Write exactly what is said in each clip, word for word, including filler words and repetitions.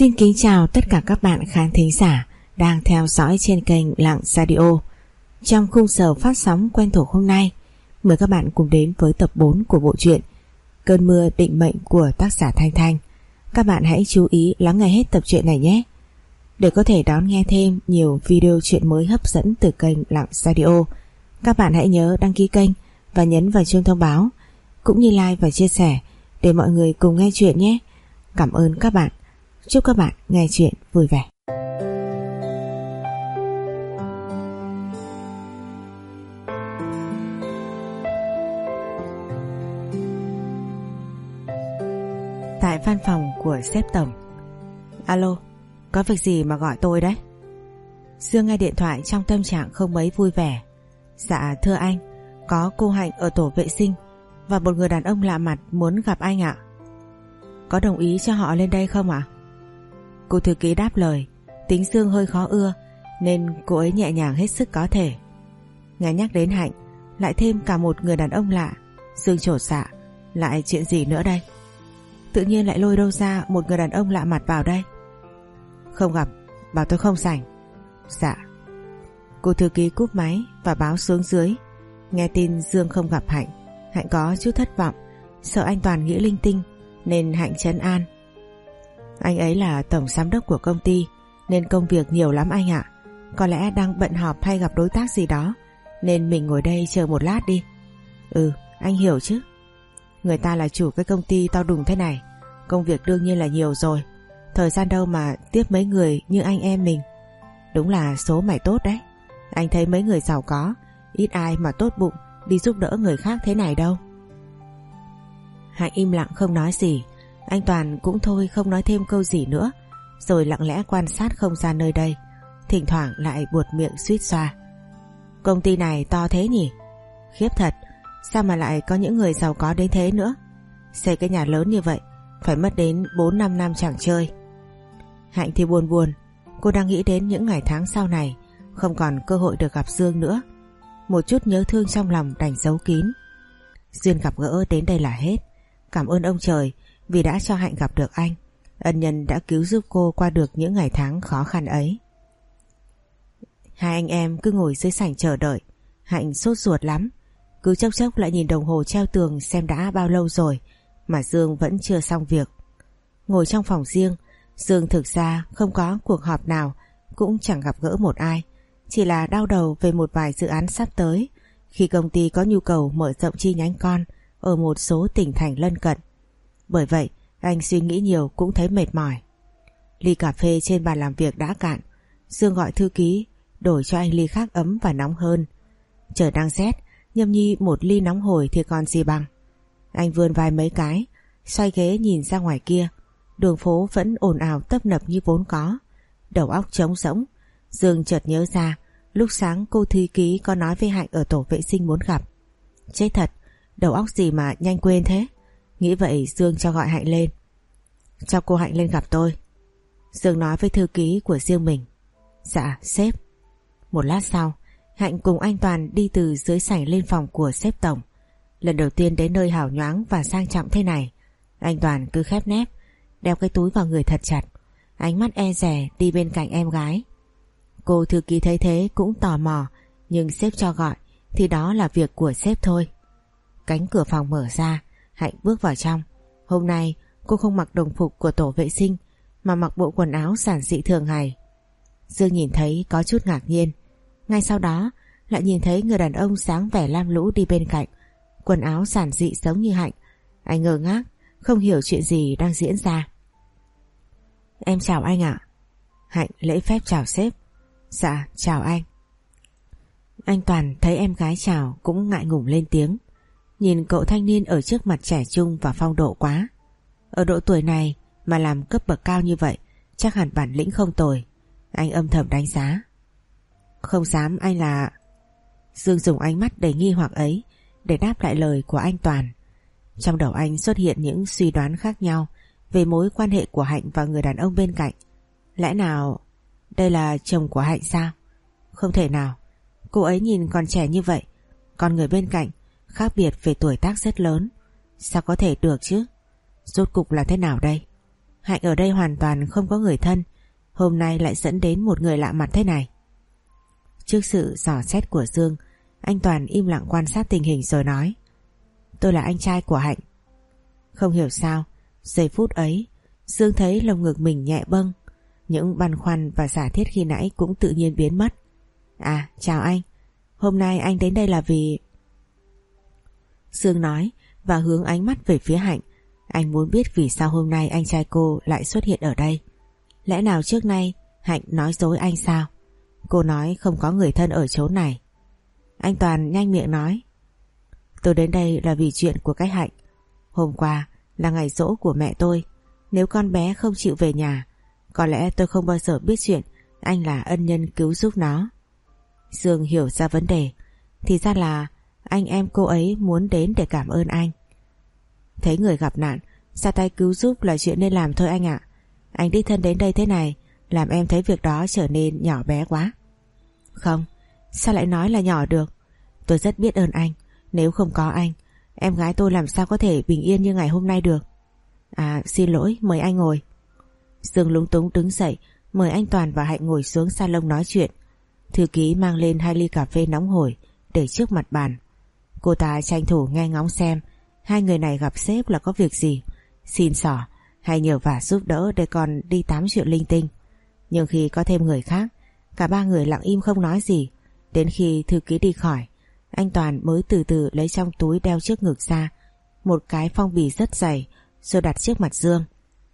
Xin kính chào tất cả các bạn khán thính giả đang theo dõi trên kênh Lặng Radio. Trong khung giờ phát sóng quen thuộc hôm nay, mời các bạn cùng đến với tập bốn của bộ truyện Cơn mưa định mệnh của tác giả Thanh Thanh. Các bạn hãy chú ý lắng nghe hết tập truyện này nhé, để có thể đón nghe thêm nhiều video truyện mới hấp dẫn từ kênh Lặng Radio. Các bạn hãy nhớ đăng ký kênh và nhấn vào chuông thông báo, cũng như like và chia sẻ để mọi người cùng nghe truyện nhé. Cảm ơn các bạn. Chúc các bạn nghe chuyện vui vẻ. Tại văn phòng của sếp tổng. Alo, có việc gì mà gọi tôi đấy? Dương nghe điện thoại trong tâm trạng không mấy vui vẻ. Dạ thưa anh, có cô Hạnh ở tổ vệ sinh và một người đàn ông lạ mặt muốn gặp anh ạ. Có đồng ý cho họ lên đây không ạ? Cô thư ký đáp lời. Tính Dương hơi khó ưa nên cô ấy nhẹ nhàng hết sức có thể. Nghe nhắc đến Hạnh, lại thêm cả một người đàn ông lạ, Dương chột dạ. Lại chuyện gì nữa đây? Tự nhiên lại lôi đâu ra một người đàn ông lạ mặt vào đây? Không gặp, bảo tôi không rảnh. Dạ. Cô thư ký cúp máy và báo xuống dưới. Nghe tin Dương không gặp Hạnh, Hạnh có chút thất vọng, sợ anh Toàn nghĩ linh tinh nên Hạnh trấn an. Anh ấy là tổng giám đốc của công ty nên công việc nhiều lắm anh ạ. Có lẽ đang bận họp hay gặp đối tác gì đó, nên mình ngồi đây chờ một lát đi. Ừ, anh hiểu chứ. Người ta là chủ cái công ty to đùng thế này, công việc đương nhiên là nhiều rồi, thời gian đâu mà tiếp mấy người như anh em mình. Đúng là số mày tốt đấy. Anh thấy mấy người giàu có, ít ai mà tốt bụng đi giúp đỡ người khác thế này đâu. Hạnh im lặng không nói gì. Anh Toàn cũng thôi không nói thêm câu gì nữa, rồi lặng lẽ quan sát không gian nơi đây, thỉnh thoảng lại buột miệng suýt xoa. Công ty này to thế nhỉ? Khiếp thật, sao mà lại có những người giàu có đến thế nữa? Xây cái nhà lớn như vậy phải mất đến bốn năm năm chẳng chơi. Hạnh thì buồn buồn. Cô đang nghĩ đến những ngày tháng sau này không còn cơ hội được gặp Dương nữa. Một chút nhớ thương trong lòng đành giấu kín. Duyên gặp gỡ đến đây là hết. Cảm ơn ông trời vì đã cho Hạnh gặp được anh, ân nhân đã cứu giúp cô qua được những ngày tháng khó khăn ấy. Hai anh em cứ ngồi dưới sảnh chờ đợi. Hạnh sốt ruột lắm, cứ chốc chốc lại nhìn đồng hồ treo tường xem đã bao lâu rồi mà Dương vẫn chưa xong việc. Ngồi trong phòng riêng, Dương thực ra không có cuộc họp nào, cũng chẳng gặp gỡ một ai, chỉ là đau đầu về một vài dự án sắp tới khi công ty có nhu cầu mở rộng chi nhánh con ở một số tỉnh thành lân cận. Bởi vậy anh suy nghĩ nhiều cũng thấy mệt mỏi. Ly cà phê trên bàn làm việc đã cạn. Dương gọi thư ký đổi cho anh ly khác ấm và nóng hơn. Trời đang rét, nhâm nhi một ly nóng hổi thì còn gì bằng. Anh vươn vai mấy cái, xoay ghế nhìn ra ngoài kia. Đường phố vẫn ồn ào tấp nập như vốn có, đầu óc trống rỗng. Dương chợt nhớ ra lúc sáng cô thư ký có nói với Hạnh ở tổ vệ sinh muốn gặp. Chết thật, đầu óc gì mà nhanh quên thế. Nghĩ vậy Dương cho gọi Hạnh lên. Cho cô Hạnh lên gặp tôi, Dương nói với thư ký của riêng mình. Dạ sếp. Một lát sau, Hạnh cùng anh Toàn đi từ dưới sảnh lên phòng của sếp tổng. Lần đầu tiên đến nơi hào nhoáng và sang trọng thế này, anh Toàn cứ khép nép, đeo cái túi vào người thật chặt, ánh mắt e dè đi bên cạnh em gái. Cô thư ký thấy thế cũng tò mò, nhưng sếp cho gọi thì đó là việc của sếp thôi. Cánh cửa phòng mở ra, Hạnh bước vào trong. Hôm nay cô không mặc đồng phục của tổ vệ sinh mà mặc bộ quần áo giản dị thường ngày. Dương nhìn thấy có chút ngạc nhiên, ngay sau đó lại nhìn thấy người đàn ông sáng vẻ lam lũ đi bên cạnh, quần áo giản dị giống như Hạnh. Anh ngơ ngác, không hiểu chuyện gì đang diễn ra. Em chào anh ạ. Hạnh lễ phép chào sếp. Dạ chào anh. Anh Toàn thấy em gái chào cũng ngại ngùng lên tiếng. Nhìn cậu thanh niên ở trước mặt trẻ trung và phong độ quá. Ở độ tuổi này mà làm cấp bậc cao như vậy, chắc hẳn bản lĩnh không tồi. Anh âm thầm đánh giá. Không dám anh là... Dương dùng ánh mắt đầy nghi hoặc ấy để đáp lại lời của anh Toàn. Trong đầu anh xuất hiện những suy đoán khác nhau về mối quan hệ của Hạnh và người đàn ông bên cạnh. Lẽ nào đây là chồng của Hạnh sao? Không thể nào, cô ấy nhìn còn trẻ như vậy, còn người bên cạnh khác biệt về tuổi tác rất lớn. Sao có thể được chứ? Rốt cục là thế nào đây? Hạnh ở đây hoàn toàn không có người thân, hôm nay lại dẫn đến một người lạ mặt thế này. Trước sự dò xét của Dương, anh Toàn im lặng quan sát tình hình rồi nói: Tôi là anh trai của Hạnh. Không hiểu sao, giây phút ấy Dương thấy lồng ngực mình nhẹ bâng, những băn khoăn và giả thiết khi nãy cũng tự nhiên biến mất. À, chào anh, hôm nay anh đến đây là vì... Dương nói và hướng ánh mắt về phía Hạnh. Anh muốn biết vì sao hôm nay anh trai cô lại xuất hiện ở đây. Lẽ nào trước nay Hạnh nói dối anh sao? Cô nói không có người thân ở chỗ này. Anh Toàn nhanh miệng nói: Tôi đến đây là vì chuyện của cái Hạnh. Hôm qua là ngày giỗ của mẹ tôi. Nếu con bé không chịu về nhà, có lẽ tôi không bao giờ biết chuyện anh là ân nhân cứu giúp nó. Dương hiểu ra vấn đề. Thì ra là anh em cô ấy muốn đến để cảm ơn anh. Thấy người gặp nạn, ra tay cứu giúp là chuyện nên làm thôi anh ạ. Anh đích thân đến đây thế này làm em thấy việc đó trở nên nhỏ bé quá. Không, sao lại nói là nhỏ được? Tôi rất biết ơn anh. Nếu không có anh, em gái tôi làm sao có thể bình yên như ngày hôm nay được. À, xin lỗi, mời anh ngồi. Dương lúng túng đứng dậy, mời anh Toàn và Hạnh ngồi xuống salon nói chuyện. Thư ký mang lên hai ly cà phê nóng hổi để trước mặt bàn. Cô ta tranh thủ nghe ngóng xem hai người này gặp sếp là có việc gì, xin xỏ hay nhờ vả giúp đỡ để còn đi tám chuyện linh tinh. Nhưng khi có thêm người khác, cả ba người lặng im không nói gì. Đến khi thư ký đi khỏi, anh Toàn mới từ từ lấy trong túi đeo trước ngực ra một cái phong bì rất dày rồi đặt trước mặt Dương.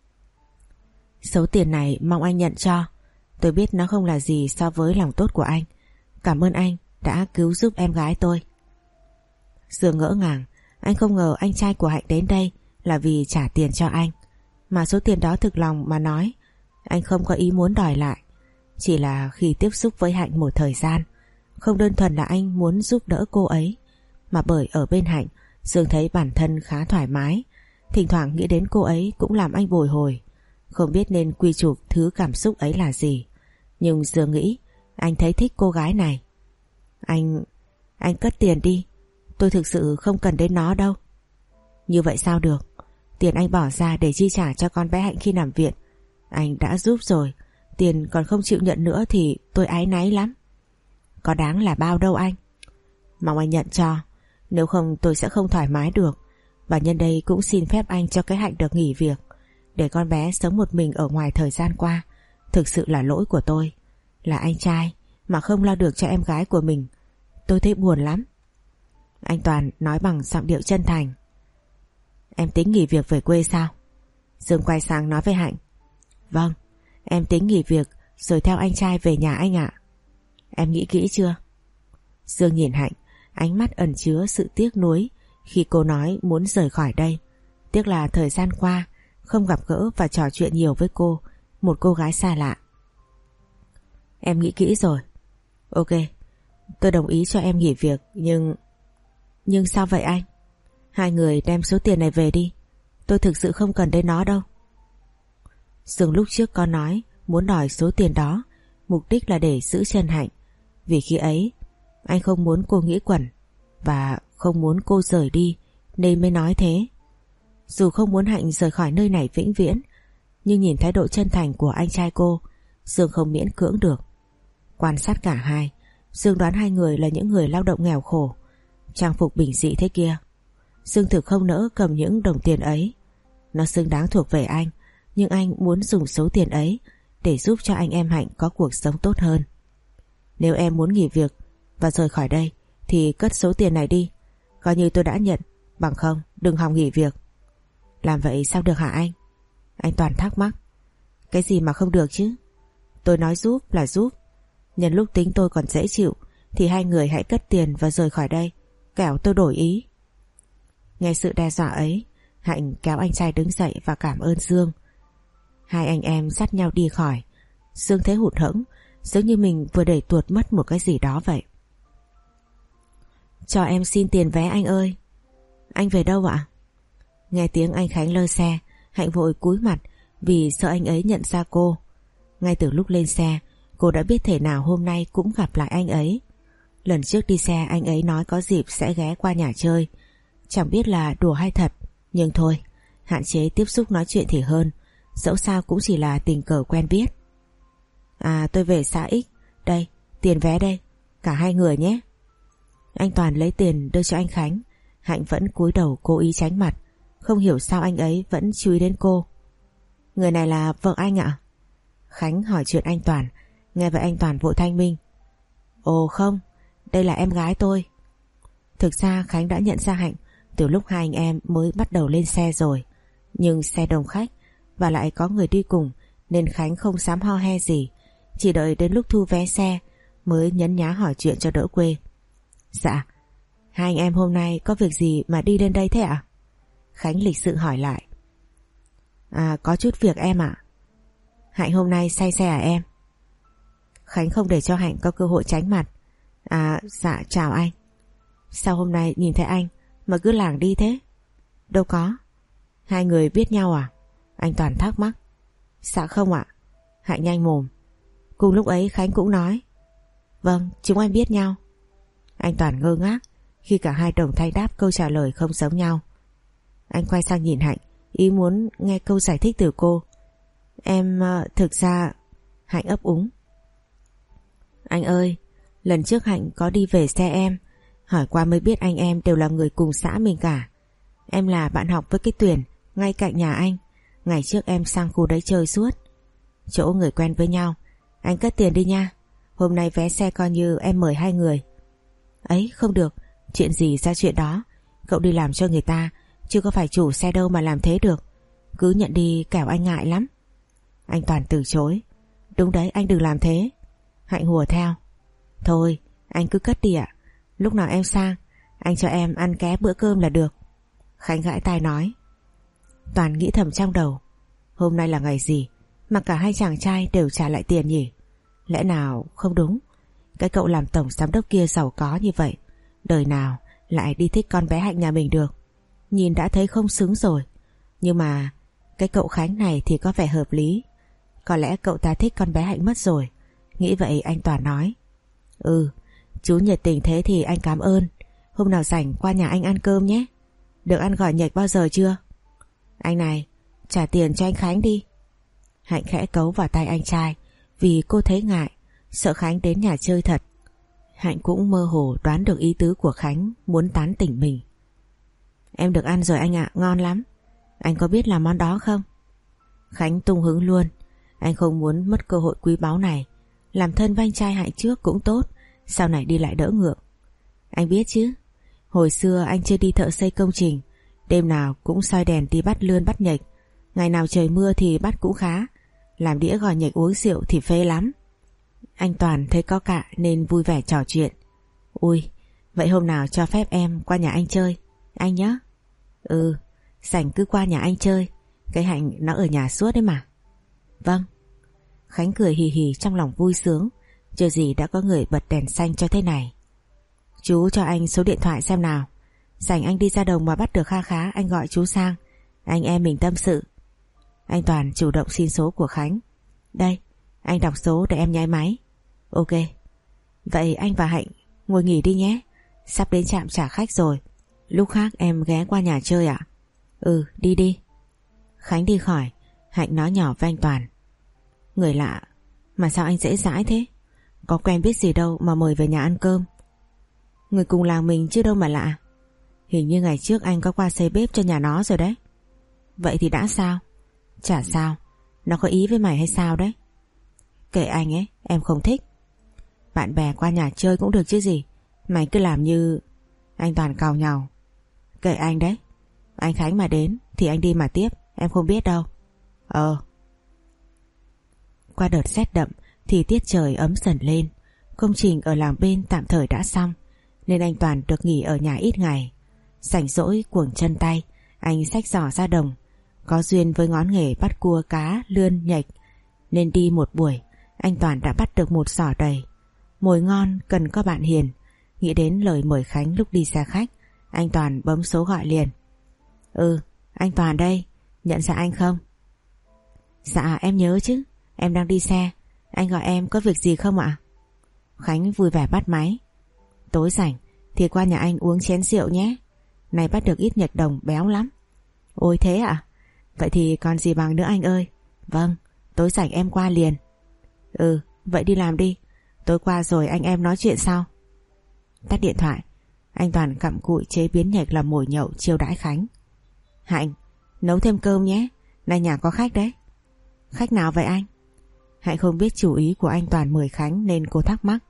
Số tiền này mong anh nhận cho. Tôi biết nó không là gì so với lòng tốt của anh. Cảm ơn anh đã cứu giúp em gái tôi. Dương ngỡ ngàng. Anh không ngờ anh trai của Hạnh đến đây là vì trả tiền cho anh. Mà số tiền đó thực lòng mà nói, anh không có ý muốn đòi lại. Chỉ là khi tiếp xúc với Hạnh một thời gian, không đơn thuần là anh muốn giúp đỡ cô ấy, mà bởi ở bên Hạnh, Dương thấy bản thân khá thoải mái. Thỉnh thoảng nghĩ đến cô ấy cũng làm anh bồi hồi. Không biết nên quy chụp thứ cảm xúc ấy là gì. Nhưng Dương nghĩ anh thấy thích cô gái này. Anh... anh cất tiền đi. Tôi thực sự không cần đến nó đâu. Như vậy sao được? Tiền anh bỏ ra để chi trả cho con bé Hạnh khi nằm viện, anh đã giúp rồi. Tiền còn không chịu nhận nữa thì tôi áy náy lắm. Có đáng là bao đâu anh. Mong anh nhận cho. Nếu không tôi sẽ không thoải mái được. Và nhân đây cũng xin phép anh cho cái Hạnh được nghỉ việc, để con bé sống một mình ở ngoài thời gian qua. Thực sự là lỗi của tôi. Là anh trai mà không lo được cho em gái của mình. Tôi thấy buồn lắm. Anh Toàn nói bằng giọng điệu chân thành. Em tính nghỉ việc về quê sao? Dương quay sang nói với Hạnh. Vâng, em tính nghỉ việc rồi theo anh trai về nhà anh ạ. Em nghĩ kỹ chưa? Dương nhìn Hạnh, ánh mắt ẩn chứa sự tiếc nuối khi cô nói muốn rời khỏi đây. Tiếc là thời gian qua không gặp gỡ và trò chuyện nhiều với cô, một cô gái xa lạ. Em nghĩ kỹ rồi. Ok, tôi đồng ý cho em nghỉ việc. Nhưng... Nhưng sao vậy anh? Hai người đem số tiền này về đi. Tôi thực sự không cần đến nó đâu. Dương lúc trước có nói muốn đòi số tiền đó, mục đích là để giữ chân Hạnh. Vì khi ấy anh không muốn cô nghĩ quẩn và không muốn cô rời đi nên mới nói thế. Dù không muốn Hạnh rời khỏi nơi này vĩnh viễn, nhưng nhìn thái độ chân thành của anh trai cô, Dương không miễn cưỡng được. Quan sát cả hai, Dương đoán hai người là những người lao động nghèo khổ, trang phục bình dị thế kia. Dương thực không nỡ cầm những đồng tiền ấy. Nó xứng đáng thuộc về anh, nhưng anh muốn dùng số tiền ấy để giúp cho anh em Hạnh có cuộc sống tốt hơn. Nếu em muốn nghỉ việc và rời khỏi đây thì cất số tiền này đi, coi như tôi đã nhận. Bằng không đừng hòng nghỉ việc. Làm vậy sao được hả anh? Anh Toàn thắc mắc. Cái gì mà không được chứ? Tôi nói giúp là giúp. Nhân lúc tính tôi còn dễ chịu thì hai người hãy cất tiền và rời khỏi đây, kẻo tôi đổi ý. Nghe sự đe dọa ấy, Hạnh kéo anh trai đứng dậy và cảm ơn Dương. Hai anh em dắt nhau đi khỏi. Dương thấy hụt hẫng, giống như mình vừa để tuột mất một cái gì đó vậy. Cho em xin tiền vé anh ơi. Anh về đâu ạ? Nghe tiếng anh Khánh lơ xe, Hạnh vội cúi mặt vì sợ anh ấy nhận ra cô. Ngay từ lúc lên xe, cô đã biết thể nào hôm nay cũng gặp lại anh ấy. Lần trước đi xe anh ấy nói có dịp sẽ ghé qua nhà chơi. Chẳng biết là đùa hay thật, nhưng thôi, hạn chế tiếp xúc nói chuyện thì hơn. Dẫu sao cũng chỉ là tình cờ quen biết. À tôi về xã X. Đây, tiền vé đây. Cả hai người nhé. Anh Toàn lấy tiền đưa cho anh Khánh. Hạnh vẫn cúi đầu cố ý tránh mặt. Không hiểu sao anh ấy vẫn chú ý đến cô. Người này là vợ anh ạ? Khánh hỏi chuyện anh Toàn. Nghe vậy anh Toàn vội thanh minh. Ồ không, đây là em gái tôi. Thực ra Khánh đã nhận ra Hạnh từ lúc hai anh em mới bắt đầu lên xe rồi. Nhưng xe đông khách và lại có người đi cùng nên Khánh không dám ho he gì. Chỉ đợi đến lúc thu vé xe mới nhấn nhá hỏi chuyện cho đỡ quê. Dạ, hai anh em hôm nay có việc gì mà đi lên đây thế ạ? Khánh lịch sự hỏi lại. À có chút việc em ạ. Hạnh hôm nay say xe à em? Khánh không để cho Hạnh có cơ hội tránh mặt. À dạ chào anh. Sao hôm nay nhìn thấy anh mà cứ lảng đi thế? Đâu có. Hai người biết nhau à? Anh Toàn thắc mắc. Dạ không ạ. Hạnh nhanh mồm. Cùng lúc ấy Khánh cũng nói. Vâng, chúng anh biết nhau. Anh Toàn ngơ ngác khi cả hai đồng thanh đáp câu trả lời không giống nhau. Anh quay sang nhìn Hạnh, ý muốn nghe câu giải thích từ cô. Em thực ra... Hạnh ấp úng. Anh ơi, lần trước Hạnh có đi về xe em, hỏi qua mới biết anh em đều là người cùng xã mình cả. Em là bạn học với cái Tuyền ngay cạnh nhà anh. Ngày trước em sang khu đấy chơi suốt. Chỗ người quen với nhau. Anh cất tiền đi nha. Hôm nay vé xe coi như em mời hai người. Ấy không được, chuyện gì ra chuyện đó. Cậu đi làm cho người ta, chứ có phải chủ xe đâu mà làm thế được. Cứ nhận đi kẻo anh ngại lắm. Anh Toàn từ chối. Đúng đấy, anh đừng làm thế. Hạnh hùa theo. Thôi anh cứ cất đi ạ. Lúc nào em sang, anh cho em ăn ké bữa cơm là được. Khánh gãi tai nói. Toàn nghĩ thầm trong đầu. Hôm nay là ngày gì mà cả hai chàng trai đều trả lại tiền nhỉ? Lẽ nào không đúng? Cái cậu làm tổng giám đốc kia giàu có như vậy, đời nào lại đi thích con bé Hạnh nhà mình được? Nhìn đã thấy không xứng rồi. Nhưng mà cái cậu Khánh này thì có vẻ hợp lý. Có lẽ cậu ta thích con bé Hạnh mất rồi. Nghĩ vậy anh Toàn nói. Ừ, chú nhiệt tình thế thì anh cảm ơn. Hôm nào rảnh qua nhà anh ăn cơm nhé. Được ăn gỏi nhạch bao giờ chưa? Anh này, trả tiền cho anh Khánh đi. Hạnh khẽ cấu vào tay anh trai vì cô thấy ngại, sợ Khánh đến nhà chơi thật. Hạnh cũng mơ hồ đoán được ý tứ của Khánh muốn tán tỉnh mình. Em được ăn rồi anh ạ, ngon lắm. Anh có biết làm món đó không? Khánh tung hứng luôn. Anh không muốn mất cơ hội quý báu này. Làm thân với anh trai Hạnh trước cũng tốt, sau này đi lại đỡ ngượng. Anh biết chứ, hồi xưa anh chưa đi thợ xây công trình, đêm nào cũng soi đèn đi bắt lươn bắt nhệch. Ngày nào trời mưa thì bắt cũng khá. Làm đĩa gỏi nhạch uống rượu thì phê lắm. Anh Toàn thấy có cạ nên vui vẻ trò chuyện. Ui, vậy hôm nào cho phép em qua nhà anh chơi, anh nhé. Ừ, rảnh cứ qua nhà anh chơi. Cái Hạnh nó ở nhà suốt đấy mà. Vâng. Khánh cười hì hì trong lòng vui sướng. Chưa gì đã có người bật đèn xanh cho thế này. Chú cho anh số điện thoại xem nào. Rảnh anh đi ra đồng mà bắt được kha khá, anh gọi chú sang. Anh em mình tâm sự. Anh Toàn chủ động xin số của Khánh. Đây, anh đọc số để em nháy máy. Ok. Vậy anh và Hạnh ngồi nghỉ đi nhé. Sắp đến trạm trả khách rồi. Lúc khác em ghé qua nhà chơi ạ. Ừ, đi đi. Khánh đi khỏi. Hạnh nói nhỏ với anh Toàn. Người lạ, mà sao anh dễ dãi thế? Có quen biết gì đâu mà mời về nhà ăn cơm. Người cùng làng mình chứ đâu mà lạ. Hình như ngày trước anh có qua xây bếp cho nhà nó rồi đấy. Vậy thì đã sao? Chả sao. Nó có ý với mày hay sao đấy? Kệ anh ấy, em không thích. Bạn bè qua nhà chơi cũng được chứ gì. Mày cứ làm như... Anh Toàn càu nhàu. Kệ anh đấy. Anh Khánh mà đến thì anh đi mà tiếp. Em không biết đâu. Ờ. Qua đợt rét đậm thì tiết trời ấm dần lên. Công trình ở làng bên tạm thời đã xong, nên anh Toàn được nghỉ ở nhà ít ngày. Rảnh rỗi cuồng chân tay, anh xách giỏ ra đồng. Có duyên với ngón nghề bắt cua cá lươn nhạch, nên đi một buổi anh Toàn đã bắt được một giỏ đầy. Mồi ngon cần có bạn hiền. Nghĩ đến lời mời Khánh lúc đi xe khách, anh Toàn bấm số gọi liền. Ừ, anh Toàn đây. Nhận ra anh không? Dạ em nhớ chứ. Em đang đi xe. Anh gọi em có việc gì không ạ? Khánh vui vẻ bắt máy. Tối rảnh thì qua nhà anh uống chén rượu nhé. Này bắt được ít nhật đồng béo lắm. Ôi thế ạ? Vậy thì còn gì bằng nữa anh ơi. Vâng, tối rảnh em qua liền. Ừ, vậy đi làm đi. Tối qua rồi anh em nói chuyện sau. Tắt điện thoại, anh Toàn cặm cụi chế biến nhạch làm mồi nhậu chiêu đãi Khánh. Hạnh, nấu thêm cơm nhé, nay nhà có khách đấy. Khách nào vậy anh? Hạnh không biết chủ ý của anh Toàn mời Khánh nên cô thắc mắc.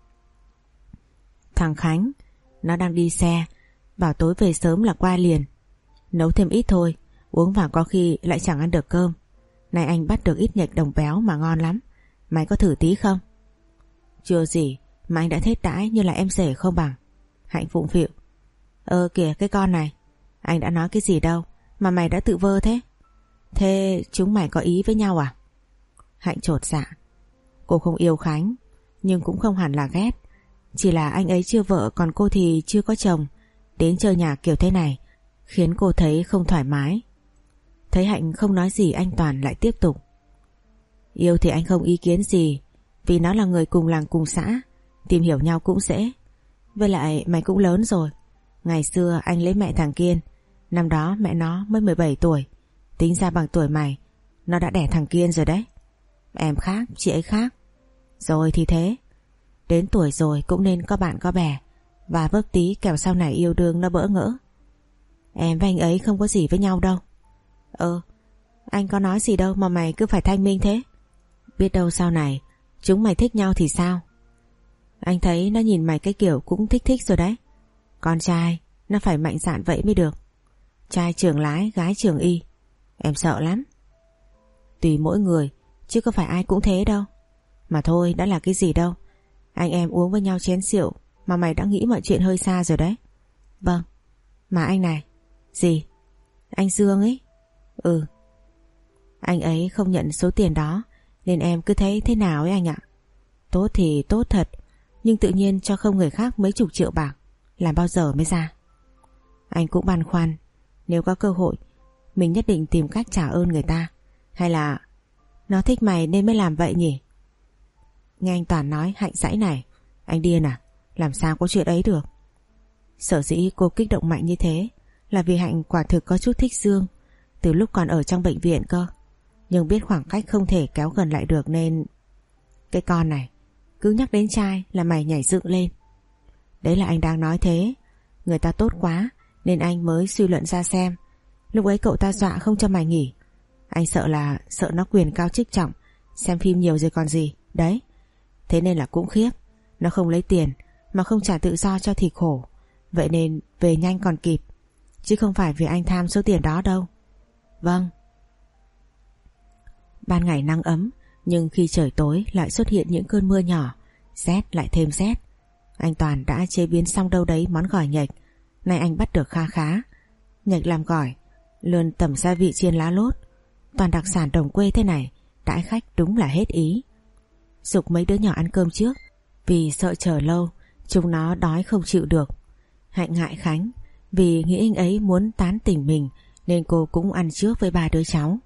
Thằng Khánh, nó đang đi xe, bảo tối về sớm là qua liền. Nấu thêm ít thôi, uống vào có khi lại chẳng ăn được cơm. Này anh bắt được ít nhạch đồng béo mà ngon lắm. Mày có thử tí không? Chưa gì mà anh đã thết đãi như là em rể không bằng. Hạnh phụng phịu. Ơ kìa cái con này, anh đã nói cái gì đâu mà mày đã tự vơ thế? Thế chúng mày có ý với nhau à? Hạnh chột dạ. Cô không yêu Khánh, nhưng cũng không hẳn là ghét. Chỉ là anh ấy chưa vợ còn cô thì chưa có chồng. Đến chơi nhà kiểu thế này khiến cô thấy không thoải mái. Thấy Hạnh không nói gì, anh Toàn lại tiếp tục. Yêu thì anh không ý kiến gì, vì nó là người cùng làng cùng xã, tìm hiểu nhau cũng dễ. Với lại mày cũng lớn rồi. Ngày xưa anh lấy mẹ thằng Kiên, năm đó mẹ nó mới mười bảy tuổi. Tính ra bằng tuổi mày, nó đã đẻ thằng Kiên rồi đấy. Em khác, chị ấy khác. Rồi thì thế. Đến tuổi rồi cũng nên có bạn có bè, và vấp tí kẻo sau này yêu đương nó bỡ ngỡ. Em và anh ấy không có gì với nhau đâu. Ờ, anh có nói gì đâu mà mày cứ phải thanh minh thế. Biết đâu sau này chúng mày thích nhau thì sao? Anh thấy nó nhìn mày cái kiểu cũng thích thích rồi đấy. Con trai nó phải mạnh dạn vậy mới được. Trai trường lái, gái trường y. Em sợ lắm. Tùy mỗi người, chứ có phải ai cũng thế đâu. Mà thôi, đã là cái gì đâu. Anh em uống với nhau chén rượu mà mày đã nghĩ mọi chuyện hơi xa rồi đấy. Vâng. Mà anh này. Gì? Anh Dương ấy. Ừ. Anh ấy không nhận số tiền đó, nên em cứ thấy thế nào ấy anh ạ. Tốt thì tốt thật, nhưng tự nhiên cho không người khác mấy chục triệu bạc, làm bao giờ mới ra? Anh cũng băn khoăn, nếu có cơ hội mình nhất định tìm cách trả ơn người ta. Hay là nó thích mày nên mới làm vậy nhỉ? Nghe anh Toàn nói Hạnh dãy này. Anh điên à? Làm sao có chuyện ấy được? Sở dĩ cô kích động mạnh như thế là vì Hạnh quả thực có chút thích Dương từ lúc còn ở trong bệnh viện cơ. Nhưng biết khoảng cách không thể kéo gần lại được nên... Cái con này cứ nhắc đến trai là mày nhảy dựng lên. Đấy là anh đang nói thế. Người ta tốt quá nên anh mới suy luận ra xem. Lúc ấy cậu ta dọa không cho mày nghỉ. Anh sợ là sợ nó quyền cao chức trọng, xem phim nhiều rồi còn gì. Đấy. Thế nên là cũng khiếp. Nó không lấy tiền mà không trả tự do cho thì khổ. Vậy nên về nhanh còn kịp, chứ không phải vì anh tham số tiền đó đâu. Vâng. Ban ngày nắng ấm, nhưng khi trời tối lại xuất hiện những cơn mưa nhỏ. Rét lại thêm rét. Anh Toàn đã chế biến xong đâu đấy món gỏi nhạch. Nay anh bắt được kha khá. Nhạch làm gỏi, lươn tẩm gia vị chiên lá lốt. Toàn đặc sản đồng quê thế này, đãi khách đúng là hết ý. Giục mấy đứa nhỏ ăn cơm trước, vì sợ chờ lâu chúng nó đói không chịu được. Hạnh ngại Khánh, vì nghĩ anh ấy muốn tán tỉnh mình nên cô cũng ăn trước với ba đứa cháu.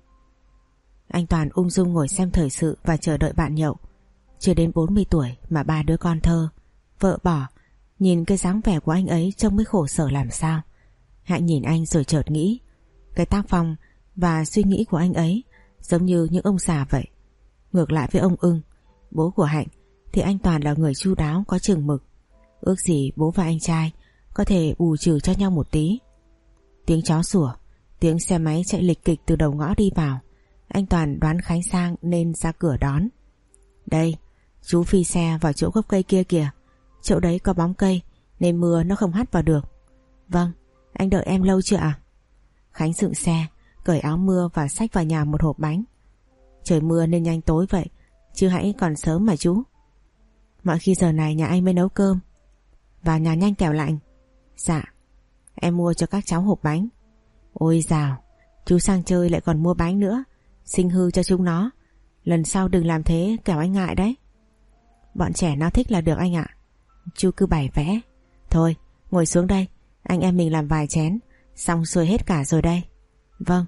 Anh Toàn ung dung ngồi xem thời sự và chờ đợi bạn nhậu. Chưa đến bốn mươi tuổi mà ba đứa con thơ, vợ bỏ. Nhìn cái dáng vẻ của anh ấy trông mới khổ sở làm sao. Hạnh nhìn anh rồi chợt nghĩ, cái tác phong và suy nghĩ của anh ấy giống như những ông già vậy. Ngược lại với ông Ưng, bố của Hạnh, thì anh Toàn là người chu đáo có chừng mực. Ước gì bố và anh trai có thể bù trừ cho nhau một tí. Tiếng chó sủa, tiếng xe máy chạy lịch kịch từ đầu ngõ đi vào. Anh Toàn đoán Khánh sang nên ra cửa đón. Đây, chú phi xe vào chỗ gốc cây kia kìa. Chỗ đấy có bóng cây nên mưa nó không hắt vào được. Vâng, anh đợi em lâu chưa ạ? Khánh dựng xe, cởi áo mưa và xách vào nhà một hộp bánh. Trời mưa nên nhanh tối vậy, chứ hãy còn sớm mà chú. Mọi khi giờ này nhà anh mới nấu cơm. Vào nhà nhanh kẻo lạnh. Dạ. Em mua cho các cháu hộp bánh. Ôi dào, chú sang chơi lại còn mua bánh nữa, sinh hư cho chúng nó. Lần sau đừng làm thế kẻo anh ngại đấy. Bọn trẻ nó thích là được anh ạ. Chú cứ bày vẽ. Thôi ngồi xuống đây, anh em mình làm vài chén, xong xuôi hết cả rồi đây. Vâng.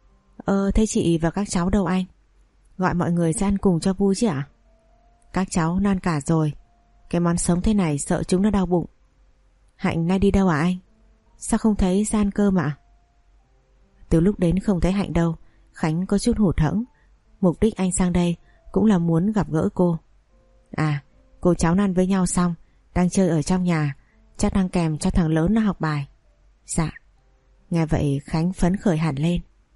Ơ thế chị và các cháu đâu anh? Gọi mọi người ra ăn cùng cho vui chứ ạ? Các cháu nó ăn cả rồi. Cái món sống thế này sợ chúng nó đau bụng. Hạnh nay đi đâu à anh? Sao không thấy ra ăn cơm ạ? Từ lúc đến không thấy Hạnh đâu. Khánh có chút hụt hẫng. Mục đích anh sang đây cũng là muốn gặp gỡ cô. À, cô cháu ăn với nhau xong đang chơi ở trong nhà, chắc đang kèm cho thằng lớn nó học bài. Dạ. Nghe vậy Khánh phấn khởi hẳn lên.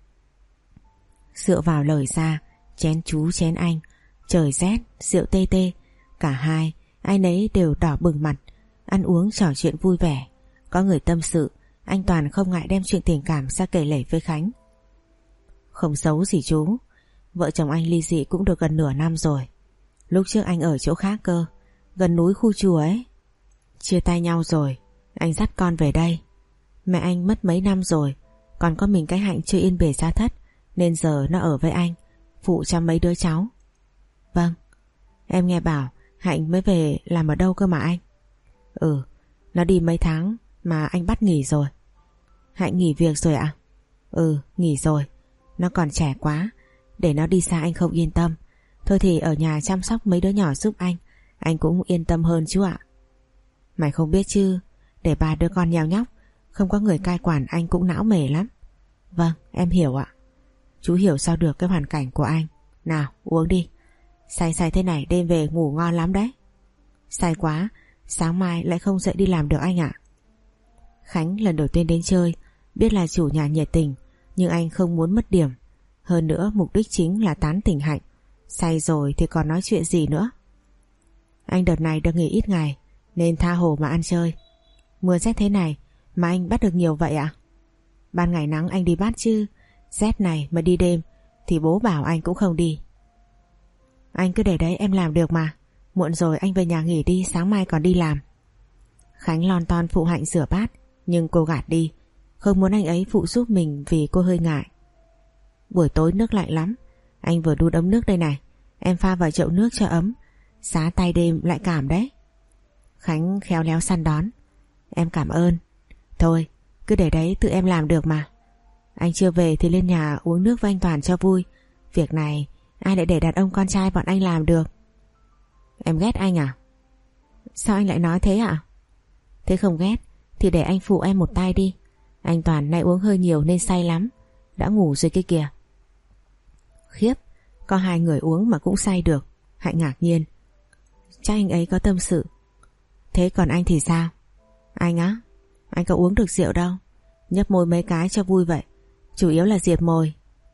Dựa vào lời ra, chén chú chén anh, trời rét, rượu tê tê, cả hai ai nấy đều đỏ bừng mặt, ăn uống trò chuyện vui vẻ. Có người tâm sự, anh Toàn không ngại đem chuyện tình cảm ra kể lể với Khánh. Không xấu gì chú, vợ chồng anh ly dị cũng được gần nửa năm rồi. Lúc trước anh ở chỗ khác cơ, gần núi khu chùa ấy. Chia tay nhau rồi, anh dắt con về đây. Mẹ anh mất mấy năm rồi, còn có mình cái Hạnh chưa yên bề gia thất, nên giờ nó ở với anh, phụ chăm mấy đứa cháu. Vâng, em nghe bảo Hạnh mới về làm ở đâu cơ mà anh? Ừ, nó đi mấy tháng mà anh bắt nghỉ rồi. Hạnh nghỉ việc rồi ạ? Ừ, nghỉ rồi. Nó còn trẻ quá, để nó đi xa anh không yên tâm. Thôi thì ở nhà chăm sóc mấy đứa nhỏ giúp anh, anh cũng yên tâm hơn chú ạ. Mày không biết chứ, để ba đứa con nheo nhóc, không có người cai quản anh cũng não mề lắm. Vâng, em hiểu ạ. Chú hiểu sao được cái hoàn cảnh của anh. Nào, uống đi. Say say thế này đêm về ngủ ngon lắm đấy. Say quá, sáng mai lại không dậy đi làm được anh ạ. Khánh lần đầu tiên đến chơi, biết là chủ nhà nhiệt tình, nhưng anh không muốn mất điểm. Hơn nữa mục đích chính là tán tỉnh Hạnh. Say rồi thì còn nói chuyện gì nữa. Anh đợt này được nghỉ ít ngày, nên tha hồ mà ăn chơi. Mưa rét thế này mà anh bắt được nhiều vậy ạ? Ban ngày nắng anh đi bắt chứ, rét này mà đi đêm thì bố bảo anh cũng không đi. Anh cứ để đấy, em làm được mà. Muộn rồi anh về nhà nghỉ đi, sáng mai còn đi làm. Khánh lon ton phụ Hạnh rửa bát, nhưng cô gạt đi, không muốn anh ấy phụ giúp mình vì cô hơi ngại. Buổi tối nước lạnh lắm, anh vừa đun ấm nước đây này, em pha vào chậu nước cho ấm, xá tay đêm lại cảm đấy. Khánh khéo léo săn đón. Em cảm ơn. Thôi, cứ để đấy, tự em làm được mà. Anh chưa về thì lên nhà uống nước với anh Toàn cho vui. Việc này ai lại để đàn ông con trai bọn anh làm được. Em ghét anh à? Sao anh lại nói thế ạ? Thế không ghét thì để anh phụ em một tay đi. Anh Toàn nay uống hơi nhiều nên say lắm, đã ngủ rồi kia kìa. Khiếp, có hai người uống mà cũng say được. Hạnh ngạc nhiên. Chắc anh ấy có tâm sự. Thế còn anh thì sao? Anh á? Anh có uống được rượu đâu, nhấp môi mấy cái cho vui vậy, chủ yếu là diệt môi.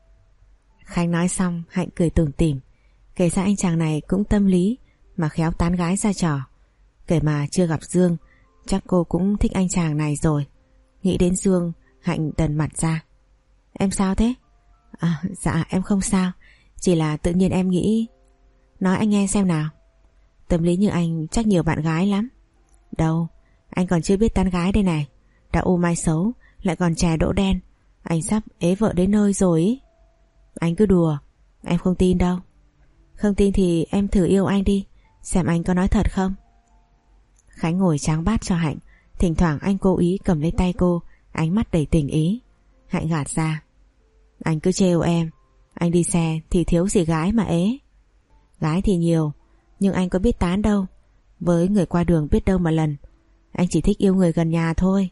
Khánh nói xong Hạnh cười tủm tỉm. Kể ra anh chàng này cũng tâm lý mà khéo tán gái ra trò. Kể mà chưa gặp Dương, chắc cô cũng thích anh chàng này rồi. Nghĩ đến Dương, Hạnh đần mặt ra. Em sao thế? À, dạ em không sao, chỉ là tự nhiên em nghĩ. Nói anh nghe xem nào. Tâm lý như anh chắc nhiều bạn gái lắm. Đâu, anh còn chưa biết tán gái đây này. Đã ô mai xấu, lại còn chè đỗ đen. Anh sắp ế vợ đến nơi rồi ý. Anh cứ đùa, em không tin đâu. Không tin thì em thử yêu anh đi, xem anh có nói thật không. Khánh ngồi tráng bát cho Hạnh, thỉnh thoảng anh cố ý cầm lấy tay cô, ánh mắt đầy tình ý. Hạnh gạt ra. Anh cứ trêu em, anh đi xe thì thiếu gì gái mà ế. Gái thì nhiều, nhưng anh có biết tán đâu. Với người qua đường biết đâu mà lần. Anh chỉ thích yêu người gần nhà thôi.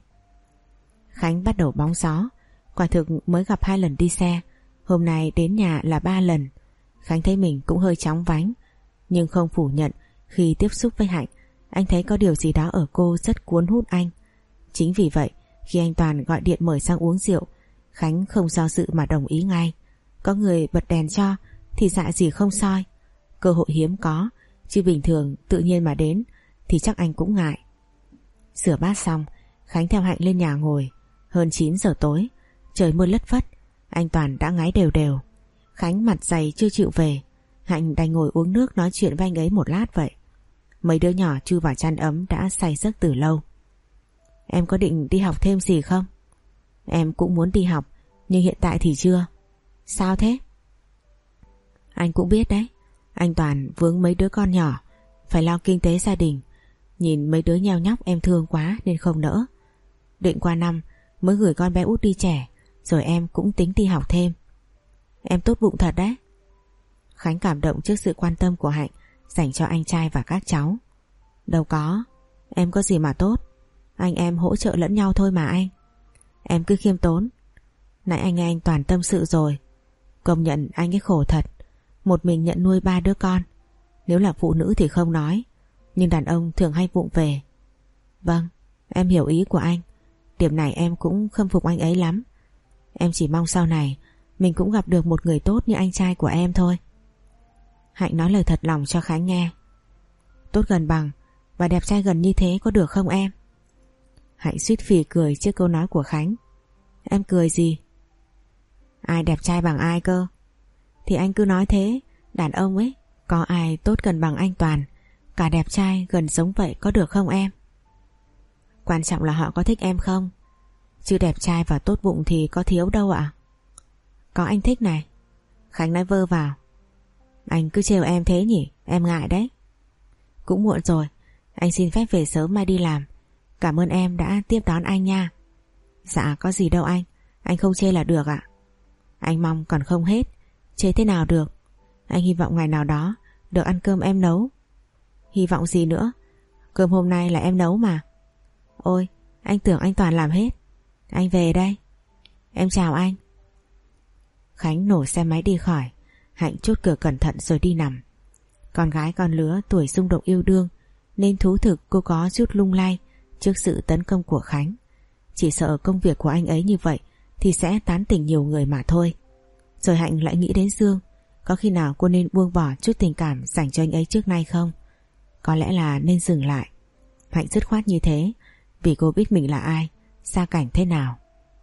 Khánh bắt đầu bóng gió. Quả thực mới gặp hai lần đi xe, hôm nay đến nhà là ba lần. Khánh thấy mình cũng hơi chóng vánh, nhưng không phủ nhận khi tiếp xúc với Hạnh, anh thấy có điều gì đó ở cô rất cuốn hút anh. Chính vì vậy khi anh Toàn gọi điện mời sang uống rượu, Khánh không do dự mà đồng ý ngay. Có người bật đèn cho thì dạ gì không soi. Cơ hội hiếm có, chứ bình thường tự nhiên mà đến thì chắc anh cũng ngại. Rửa bát xong, Khánh theo Hạnh lên nhà ngồi. Hơn chín giờ tối, trời mưa lất phất, anh Toàn đã ngáy đều đều. Khánh mặt dày chưa chịu về, Hạnh đành ngồi uống nước nói chuyện với anh ấy một lát vậy. Mấy đứa nhỏ chui vào chăn ấm đã say giấc từ lâu. Em có định đi học thêm gì không? Em cũng muốn đi học, nhưng hiện tại thì chưa. Sao thế? Anh cũng biết đấy, anh Toàn vướng mấy đứa con nhỏ, phải lo kinh tế gia đình. Nhìn mấy đứa nheo nhóc em thương quá nên không nỡ. Định qua năm mới gửi con bé út đi trẻ, rồi em cũng tính đi học thêm. Em tốt bụng thật đấy. Khánh cảm động trước sự quan tâm của Hạnh dành cho anh trai và các cháu. Đâu có, em có gì mà tốt. Anh em hỗ trợ lẫn nhau thôi mà anh. Em cứ khiêm tốn. Nãy anh nghe anh Toàn tâm sự rồi, công nhận anh ấy khổ thật. một mình nhận nuôi ba đứa con. Nếu là phụ nữ thì không nói, nhưng đàn ông thường hay vụng về. Vâng, em hiểu ý của anh. Điểm này em cũng khâm phục anh ấy lắm. Em chỉ mong sau này mình cũng gặp được một người tốt như anh trai của em thôi. Hạnh nói lời thật lòng cho Khánh nghe. Tốt gần bằng và đẹp trai gần như thế có được không em? Hạnh suýt phì cười trước câu nói của Khánh. Em cười gì? Ai đẹp trai bằng ai cơ? Thì anh cứ nói thế. Đàn ông ấy, có ai tốt gần bằng anh Toàn, cả đẹp trai gần giống vậy có được không em? Quan trọng là họ có thích em không? Chứ đẹp trai và tốt bụng thì có thiếu đâu ạ. Có anh thích này. Khánh nói vơ vào. Anh cứ trêu em thế nhỉ? Em ngại đấy. Cũng muộn rồi, anh xin phép về sớm mai đi làm. Cảm ơn em đã tiếp đón anh nha. Dạ có gì đâu anh. Anh không chê là được ạ. Anh mong còn không hết. Chê thế nào được. Anh hy vọng ngày nào đó được ăn cơm em nấu. Hy vọng gì nữa? Cơm hôm nay là em nấu mà. Ôi, anh tưởng anh Toàn làm hết. Anh về đây. Em chào anh. Khánh nổ xe máy đi khỏi. Hạnh chốt cửa cẩn thận rồi đi nằm. Con gái con lứa tuổi xung động yêu đương nên thú thực cô có chút lung lay trước sự tấn công của Khánh. Chỉ sợ công việc của anh ấy như vậy thì sẽ tán tỉnh nhiều người mà thôi. Rồi Hạnh lại nghĩ đến Dương. Có khi nào cô nên buông bỏ chút tình cảm dành cho anh ấy trước nay không? Có lẽ là nên dừng lại. Hạnh dứt khoát như thế vì cô biết mình là ai, gia cảnh thế nào.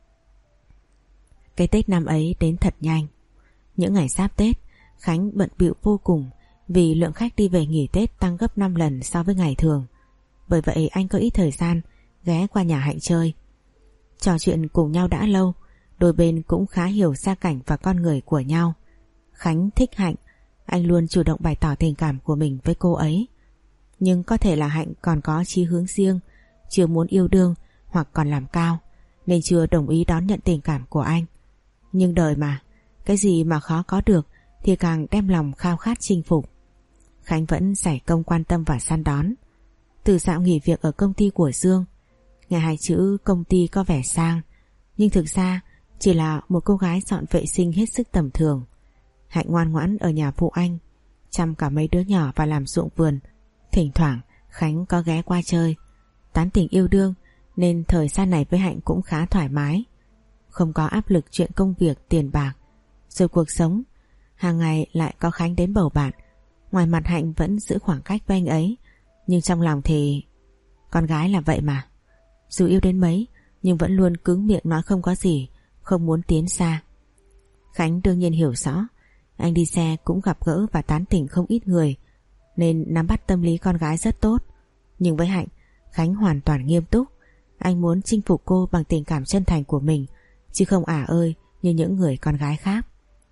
Cái Tết năm ấy đến thật nhanh. Những ngày giáp Tết, Khánh bận bịu vô cùng vì lượng khách đi về nghỉ Tết tăng gấp năm lần so với ngày thường. Bởi vậy anh có ít thời gian ghé qua nhà Hạnh chơi. Trò chuyện cùng nhau đã lâu, đôi bên cũng khá hiểu gia cảnh và con người của nhau. Khánh thích Hạnh, anh luôn chủ động bày tỏ tình cảm của mình với cô ấy. Nhưng có thể là Hạnh còn có chí hướng riêng, chưa muốn yêu đương hoặc còn làm cao, nên chưa đồng ý đón nhận tình cảm của anh. Nhưng đời mà, cái gì mà khó có được thì càng đem lòng khao khát chinh phục. Khánh vẫn giải công quan tâm và săn đón. Từ dạo nghỉ việc ở công ty của Dương, nghe hai chữ công ty có vẻ sang, nhưng thực ra chỉ là một cô gái dọn vệ sinh hết sức tầm thường. Hạnh ngoan ngoãn ở nhà phụ anh, chăm cả mấy đứa nhỏ và làm ruộng vườn. Thỉnh thoảng Khánh có ghé qua chơi. Tán tỉnh yêu đương nên thời gian này với Hạnh cũng khá thoải mái. Không có áp lực chuyện công việc, tiền bạc. Rồi cuộc sống hàng ngày lại có Khánh đến bầu bạn. Ngoài mặt Hạnh vẫn giữ khoảng cách với anh ấy, nhưng trong lòng thì... Con gái là vậy mà. Dù yêu đến mấy nhưng vẫn luôn cứng miệng nói không có gì, không muốn tiến xa. Khánh đương nhiên hiểu rõ. Anh đi xe cũng gặp gỡ và tán tỉnh không ít người, nên nắm bắt tâm lý con gái rất tốt. Nhưng với Hạnh, Khánh hoàn toàn nghiêm túc. Anh muốn chinh phục cô bằng tình cảm chân thành của mình, chứ không ả ơi như những người con gái khác.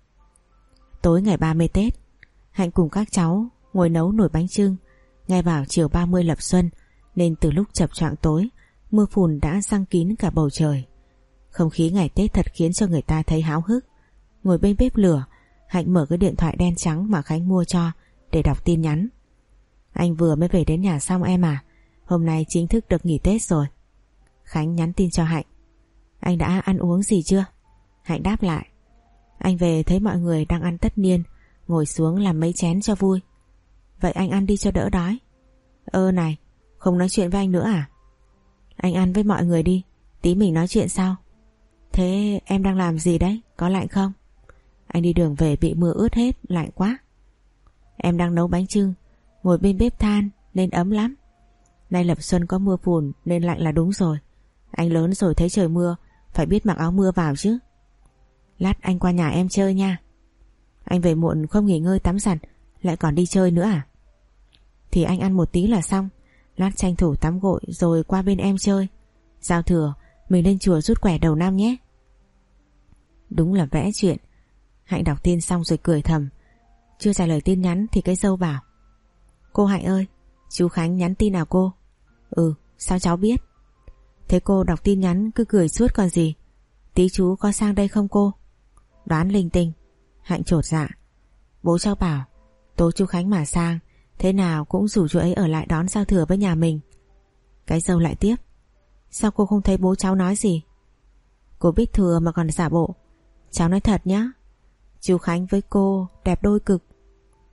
Tối ngày ba mươi Tết, Hạnh cùng các cháu ngồi nấu nồi bánh chưng. Ngay vào chiều ba mươi lập xuân nên từ lúc chập choạng tối, mưa phùn đã giăng kín cả bầu trời. Không khí ngày Tết thật khiến cho người ta thấy háo hức. Ngồi bên bếp lửa, Hạnh mở cái điện thoại đen trắng mà Khánh mua cho để đọc tin nhắn. Anh vừa mới về đến nhà xong em à, hôm nay chính thức được nghỉ Tết rồi. Khánh nhắn tin cho Hạnh. Anh đã ăn uống gì chưa? Hạnh đáp lại. Anh về thấy mọi người đang ăn tất niên, ngồi xuống làm mấy chén cho vui. Vậy anh ăn đi cho đỡ đói. Ơ này, không nói chuyện với anh nữa à? Anh ăn với mọi người đi, tí mình nói chuyện sau. Thế em đang làm gì đấy, có lạnh không? Anh đi đường về bị mưa ướt hết, lạnh quá. Em đang nấu bánh chưng, ngồi bên bếp than nên ấm lắm. Nay lập xuân có mưa phùn nên lạnh là đúng rồi. Anh lớn rồi thấy trời mưa, phải biết mặc áo mưa vào chứ. Lát anh qua nhà em chơi nha. Anh về muộn không nghỉ ngơi tắm giặt, lại còn đi chơi nữa à? Thì anh ăn một tí là xong, lát tranh thủ tắm gội rồi qua bên em chơi. Giao thừa mình lên chùa rút quẻ đầu năm nhé. Đúng là vẽ chuyện. Hạnh đọc tin xong rồi cười thầm. Chưa trả lời tin nhắn thì cái dâu bảo. Cô Hạnh ơi, chú Khánh nhắn tin nào cô? Ừ, sao cháu biết? Thế cô đọc tin nhắn cứ cười suốt còn gì. Tí chú có sang đây không cô? Đoán linh tinh. Hạnh chột dạ. Bố cháu bảo tối chú Khánh mà sang, thế nào cũng rủ chú ấy ở lại đón giao thừa với nhà mình. Cái dâu lại tiếp. Sao cô không thấy bố cháu nói gì? Cô biết thừa mà còn giả bộ. Cháu nói thật nhá, chú Khánh với cô đẹp đôi cực,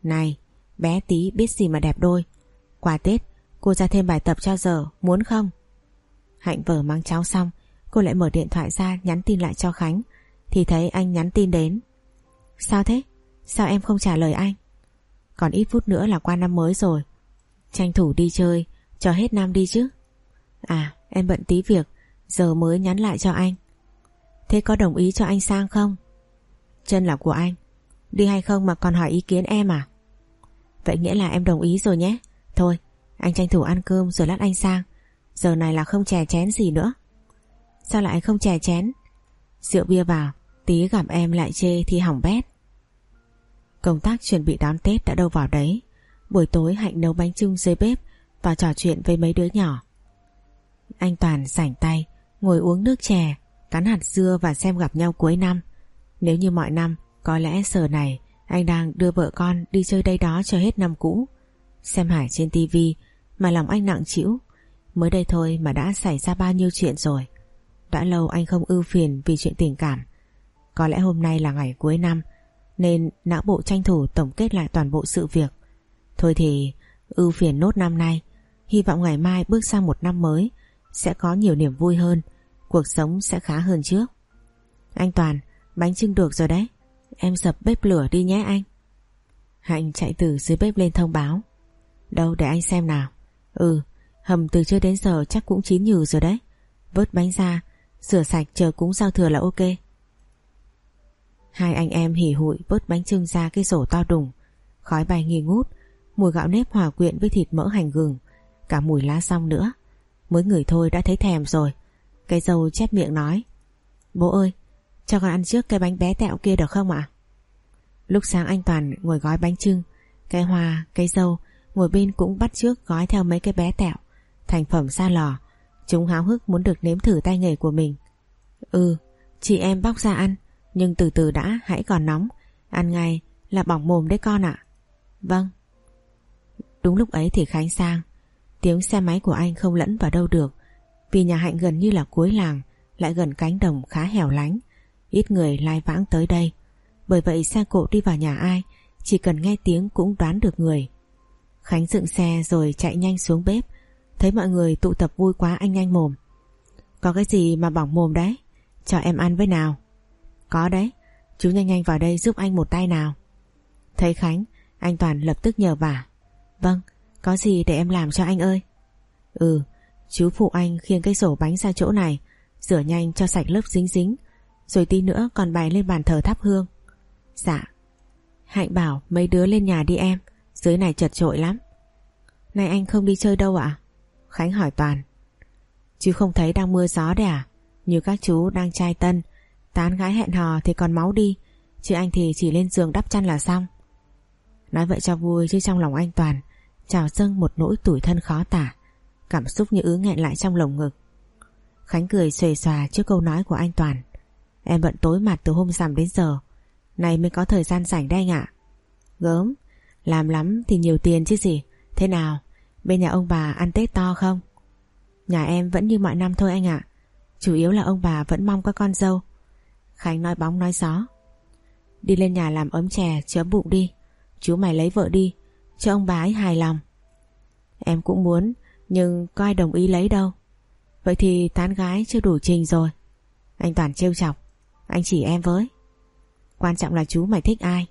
Này, bé tí biết gì mà đẹp đôi. Qua Tết cô ra thêm bài tập cho giờ, muốn không? Hạnh vờ mắng cháu xong, cô lại mở điện thoại ra nhắn tin lại cho Khánh, thì thấy anh nhắn tin đến. Sao thế? Sao em không trả lời anh? Còn ít phút nữa là qua năm mới rồi, tranh thủ đi chơi cho hết năm đi chứ. À, em bận tí việc, giờ mới nhắn lại cho anh. Thế có đồng ý cho anh sang không? Chân là của anh, đi hay không mà còn hỏi ý kiến em à? Vậy nghĩa là em đồng ý rồi nhé. Thôi, anh tranh thủ ăn cơm rồi lát anh sang. Giờ này là không chè chén gì nữa. Sao lại không chè chén? Rượu bia vào, tí gặp em lại chê thì hỏng bét. Công tác chuẩn bị đón Tết đã đâu vào đấy. Buổi tối Hạnh nấu bánh chưng dưới bếp và trò chuyện với mấy đứa nhỏ. Anh Toàn rảnh tay ngồi uống nước chè, cắn hạt dưa và xem gặp nhau cuối năm. Nếu như mọi năm, có lẽ giờ này anh đang đưa vợ con đi chơi đây đó cho hết năm cũ. Xem Hải trên tivi mà lòng anh nặng trĩu. Mới đây thôi mà đã xảy ra bao nhiêu chuyện rồi. Đã lâu anh không ưu phiền vì chuyện tình cảm. Có lẽ hôm nay là ngày cuối năm nên não bộ tranh thủ tổng kết lại toàn bộ sự việc. Thôi thì ưu phiền nốt năm nay. Hy vọng ngày mai bước sang một năm mới sẽ có nhiều niềm vui hơn, cuộc sống sẽ khá hơn trước. Anh Toàn, bánh chưng được rồi đấy, em dập bếp lửa đi nhé anh. Hạnh chạy từ dưới bếp lên thông báo. Đâu để anh xem nào. Ừ, hầm từ trưa đến giờ chắc cũng chín nhừ rồi đấy. Vớt bánh ra, rửa sạch chờ cúng giao thừa là ok. Hai anh em hỉ hụi vớt bánh chưng ra cái rổ to đùng. Khói bay nghi ngút, mùi gạo nếp hòa quyện với thịt mỡ hành gừng, cả mùi lá song nữa. Mới ngửi thôi đã thấy thèm rồi. Cái dâu chép miệng nói. Bố ơi, cho con ăn trước cái bánh bé tẹo kia được không ạ? Lúc sáng anh Toàn ngồi gói bánh chưng, cái Hoa, cái dâu ngồi bên cũng bắt chước gói theo mấy cái bé tẹo, thành phẩm ra lò. Chúng háo hức muốn được nếm thử tay nghề của mình. Ừ, chị em bóc ra ăn, nhưng từ từ đã, hãy còn nóng. Ăn ngay là bỏng mồm đấy con ạ. Vâng. Đúng lúc ấy thì Khánh sang. Tiếng xe máy của anh không lẫn vào đâu được, vì nhà Hạnh gần như là cuối làng, lại gần cánh đồng khá hẻo lánh, ít người lai vãng tới đây. Bởi vậy xe cộ đi vào nhà ai, chỉ cần nghe tiếng cũng đoán được người. Khánh dựng xe rồi chạy nhanh xuống bếp. Thấy mọi người tụ tập vui quá anh nhanh mồm. Có cái gì mà bỏng mồm đấy? Cho em ăn với nào. Có đấy, chú nhanh nhanh vào đây giúp anh một tay nào. Thấy Khánh, anh Toàn lập tức nhờ vả. Vâng, có gì để em làm cho anh ơi. Ừ, chú phụ anh khiêng cái rổ bánh ra chỗ này, rửa nhanh cho sạch lớp dính dính, rồi tí nữa còn bày lên bàn thờ thắp hương. Dạ. Hạnh bảo mấy đứa lên nhà đi em, dưới này chật chội lắm. Này anh không đi chơi đâu ạ? Khánh hỏi Toàn. Chứ không thấy đang mưa gió đấy à? Như các chú đang trai tân, tán gái hẹn hò thì còn máu đi, chứ anh thì chỉ lên giường đắp chăn là xong. Nói vậy cho vui chứ trong lòng anh Toàn trào dâng một nỗi tủi thân khó tả, cảm xúc như ứ nghẹn lại trong lồng ngực. Khánh cười xuề xòa trước câu nói của anh Toàn. Em bận tối mặt từ hôm rằm đến giờ, này mới có thời gian rảnh đây anh ạ. Gớm, làm lắm thì nhiều tiền chứ gì. Thế nào, bên nhà ông bà ăn Tết to không? Nhà em vẫn như mọi năm thôi anh ạ. Chủ yếu là ông bà vẫn mong có con dâu. Khánh nói bóng nói gió. Đi lên nhà làm ấm chè chữa bụng đi. Chú mày lấy vợ đi, cho ông bà ấy hài lòng. Em cũng muốn, nhưng có ai đồng ý lấy đâu. Vậy thì tán gái chưa đủ trình rồi. Anh Toàn trêu chọc. Anh chỉ em với. Quan trọng là chú mày thích ai.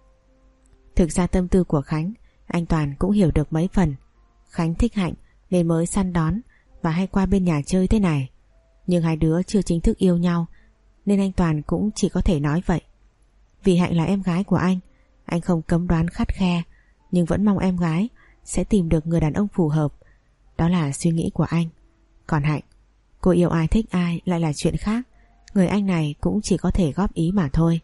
Thực ra tâm tư của Khánh anh Toàn cũng hiểu được mấy phần. Khánh thích Hạnh nên mới săn đón và hay qua bên nhà chơi thế này. Nhưng hai đứa chưa chính thức yêu nhau, nên anh Toàn cũng chỉ có thể nói vậy. Vì Hạnh là em gái của anh, anh không cấm đoán khắt khe, nhưng vẫn mong em gái sẽ tìm được người đàn ông phù hợp. Đó là suy nghĩ của anh. Còn Hạnh, cô yêu ai thích ai lại là chuyện khác. Người anh này cũng chỉ có thể góp ý mà thôi.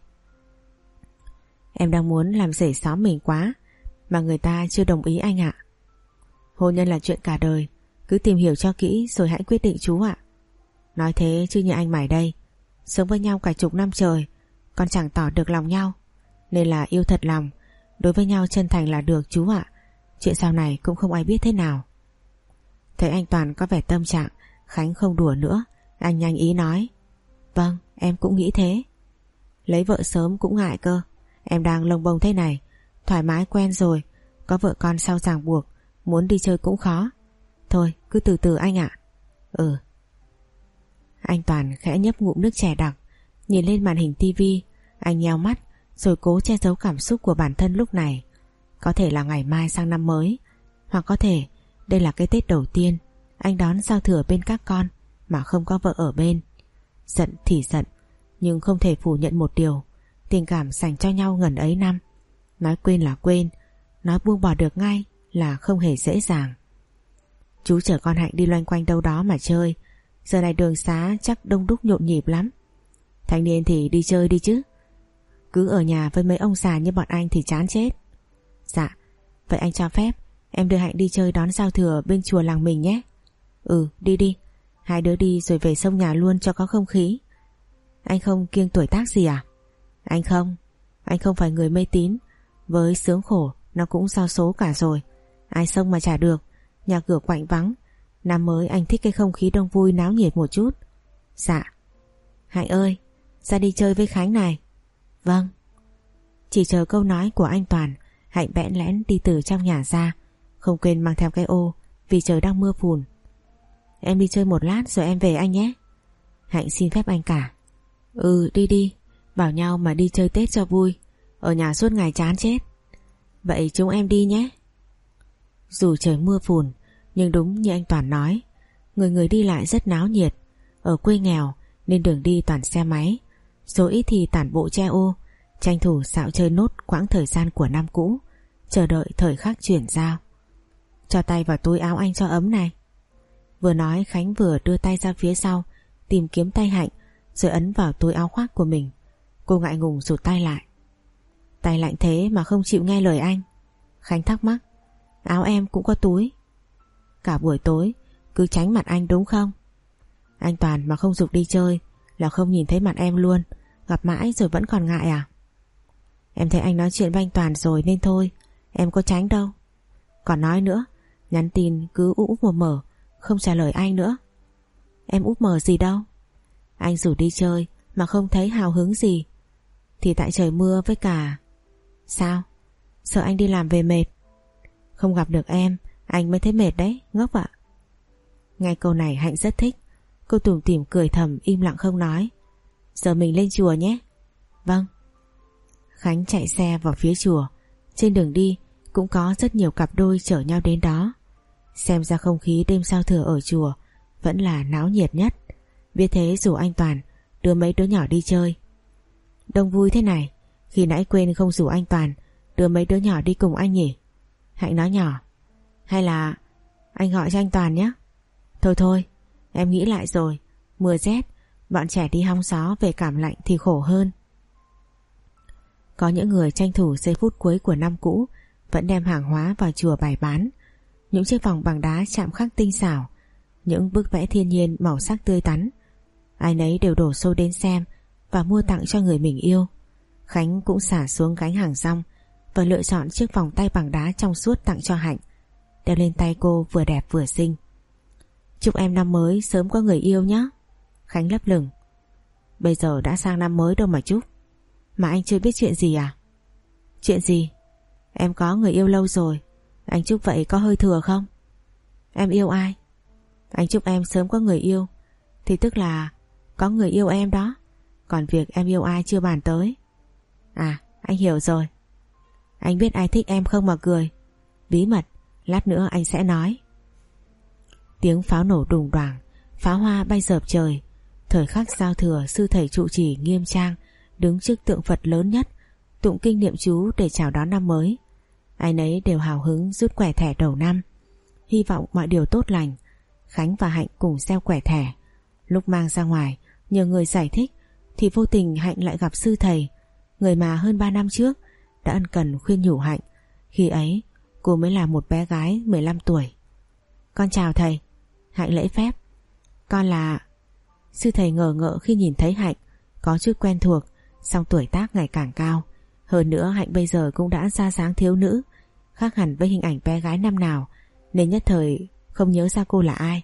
Em đang muốn làm rể xóm mình quá, mà người ta chưa đồng ý anh ạ. Hôn nhân là chuyện cả đời, cứ tìm hiểu cho kỹ rồi hãy quyết định chú ạ. Nói thế chứ như anh mày đây, sống với nhau cả chục năm trời còn chẳng tỏ được lòng nhau. Nên là yêu thật lòng, đối với nhau chân thành là được chú ạ. Chuyện sau này cũng không ai biết thế nào. Thấy anh Toàn có vẻ tâm trạng, Khánh không đùa nữa, anh nhanh ý nói. Vâng, em cũng nghĩ thế. Lấy vợ sớm cũng ngại cơ. Em đang lông bông thế này, thoải mái quen rồi, có vợ con sau ràng buộc, muốn đi chơi cũng khó. Thôi cứ từ từ anh ạ. Ừ. Anh Toàn khẽ nhấp ngụm nước chè đặc, nhìn lên màn hình tivi. Anh nheo mắt rồi cố che giấu cảm xúc của bản thân lúc này. Có thể là ngày mai sang năm mới, hoặc có thể đây là cái Tết đầu tiên anh đón giao thừa bên các con mà không có vợ ở bên. Giận thì giận, nhưng không thể phủ nhận một điều, tình cảm dành cho nhau ngần ấy năm, nói quên là quên, nói buông bỏ được ngay là không hề dễ dàng. Chú chở con Hạnh đi loanh quanh đâu đó mà chơi, giờ này đường xá chắc đông đúc nhộn nhịp lắm. Thanh niên thì đi chơi đi chứ, cứ ở nhà với mấy ông già như bọn anh thì chán chết. Dạ, vậy anh cho phép em đưa Hạnh đi chơi đón giao thừa bên chùa làng mình nhé. Ừ, đi đi, hai đứa đi rồi về sông nhà luôn cho có không khí. Anh không kiêng tuổi tác gì à? Anh không, anh không phải người mê tín, với sướng khổ nó cũng do số cả rồi. Ai xông mà chả được, nhà cửa quạnh vắng. Năm mới anh thích cái không khí đông vui náo nhiệt một chút. Dạ. Hạnh ơi, ra đi chơi với Khánh này. Vâng. Chỉ chờ câu nói của anh Toàn, Hạnh bẽn lẽn đi từ trong nhà ra, không quên mang theo cái ô vì trời đang mưa phùn. Em đi chơi một lát rồi em về anh nhé. Hạnh xin phép anh cả. Ừ, đi đi, bảo nhau mà đi chơi Tết cho vui, ở nhà suốt ngày chán chết. Vậy chúng em đi nhé. Dù trời mưa phùn, nhưng đúng như anh Toàn nói, người người đi lại rất náo nhiệt. Ở quê nghèo nên đường đi toàn xe máy, số ít thì tản bộ che ô, tranh thủ dạo chơi nốt quãng thời gian của năm cũ, chờ đợi thời khắc chuyển giao. Cho tay vào túi áo anh cho ấm này. Vừa nói Khánh vừa đưa tay ra phía sau tìm kiếm tay Hạnh, rồi ấn vào túi áo khoác của mình. Cô ngại ngùng rụt tay lại. Tay lạnh thế mà không chịu nghe lời anh. Khánh thắc mắc. Áo em cũng có túi. Cả buổi tối cứ tránh mặt anh đúng không? Anh Toàn mà không giục đi chơi là không nhìn thấy mặt em luôn, gặp mãi rồi vẫn còn ngại à? Em thấy anh nói chuyện với anh Toàn rồi nên thôi, em có tránh đâu. Còn nói nữa, nhắn tin cứ úp úp mờ mờ, không trả lời anh nữa. Em úp mờ gì đâu. Anh rủ đi chơi mà không thấy hào hứng gì thì tại trời mưa với cả... Sao? Sợ anh đi làm về mệt. Không gặp được em anh mới thấy mệt đấy, ngốc ạ. Nghe câu này Hạnh rất thích. Cô tủm tỉm cười thầm, im lặng không nói. Giờ mình lên chùa nhé. Vâng. Khánh chạy xe vào phía chùa. Trên đường đi cũng có rất nhiều cặp đôi chở nhau đến đó. Xem ra không khí đêm giao thừa ở chùa vẫn là náo nhiệt nhất. Biết thế rủ anh Toàn đưa mấy đứa nhỏ đi chơi. Đông vui thế này, khi nãy quên không rủ anh Toàn đưa mấy đứa nhỏ đi cùng anh nhỉ? Hạnh nói nhỏ. Hay là anh gọi cho anh Toàn nhé. Thôi thôi, em nghĩ lại rồi, mưa rét, bọn trẻ đi hong gió về cảm lạnh thì khổ hơn. Có những người tranh thủ giây phút cuối của năm cũ vẫn đem hàng hóa vào chùa bày bán. Những chiếc vòng bằng đá chạm khắc tinh xảo, những bức vẽ thiên nhiên màu sắc tươi tắn. Ai nấy đều đổ xô đến xem và mua tặng cho người mình yêu. Khánh cũng xả xuống gánh hàng rong và lựa chọn chiếc vòng tay bằng đá trong suốt tặng cho Hạnh, đeo lên tay cô vừa đẹp vừa xinh. Chúc em năm mới sớm có người yêu nhé. Khánh lấp lửng. Bây giờ đã sang năm mới đâu mà chúc. Mà anh chưa biết chuyện gì à? Chuyện gì? Em có người yêu lâu rồi, anh chúc vậy có hơi thừa không? Em yêu ai? Anh chúc em sớm có người yêu thì tức là có người yêu em đó. Còn việc em yêu ai chưa bàn tới. À, anh hiểu rồi. Anh biết ai thích em không mà cười. Bí mật, lát nữa anh sẽ nói. Tiếng pháo nổ đùng đoàng, pháo hoa bay dợp trời. Thời khắc giao thừa, sư thầy trụ trì nghiêm trang đứng trước tượng Phật lớn nhất, tụng kinh niệm chú để chào đón năm mới. Ai nấy đều hào hứng rút quẻ thẻ đầu năm, hy vọng mọi điều tốt lành. Khánh và Hạnh cùng gieo quẻ thẻ. Lúc mang ra ngoài nhờ người giải thích thì vô tình Hạnh lại gặp sư thầy, người mà hơn ba năm trước đã ân cần khuyên nhủ Hạnh. Khi ấy cô mới là một bé gái mười lăm tuổi. Con chào thầy. Hạnh lễ phép. Con là... Sư thầy ngờ ngợ khi nhìn thấy Hạnh, có chút quen thuộc, song tuổi tác ngày càng cao. Hơn nữa Hạnh bây giờ cũng đã ra dáng thiếu nữ, khác hẳn với hình ảnh bé gái năm nào, nên nhất thời không nhớ ra cô là ai.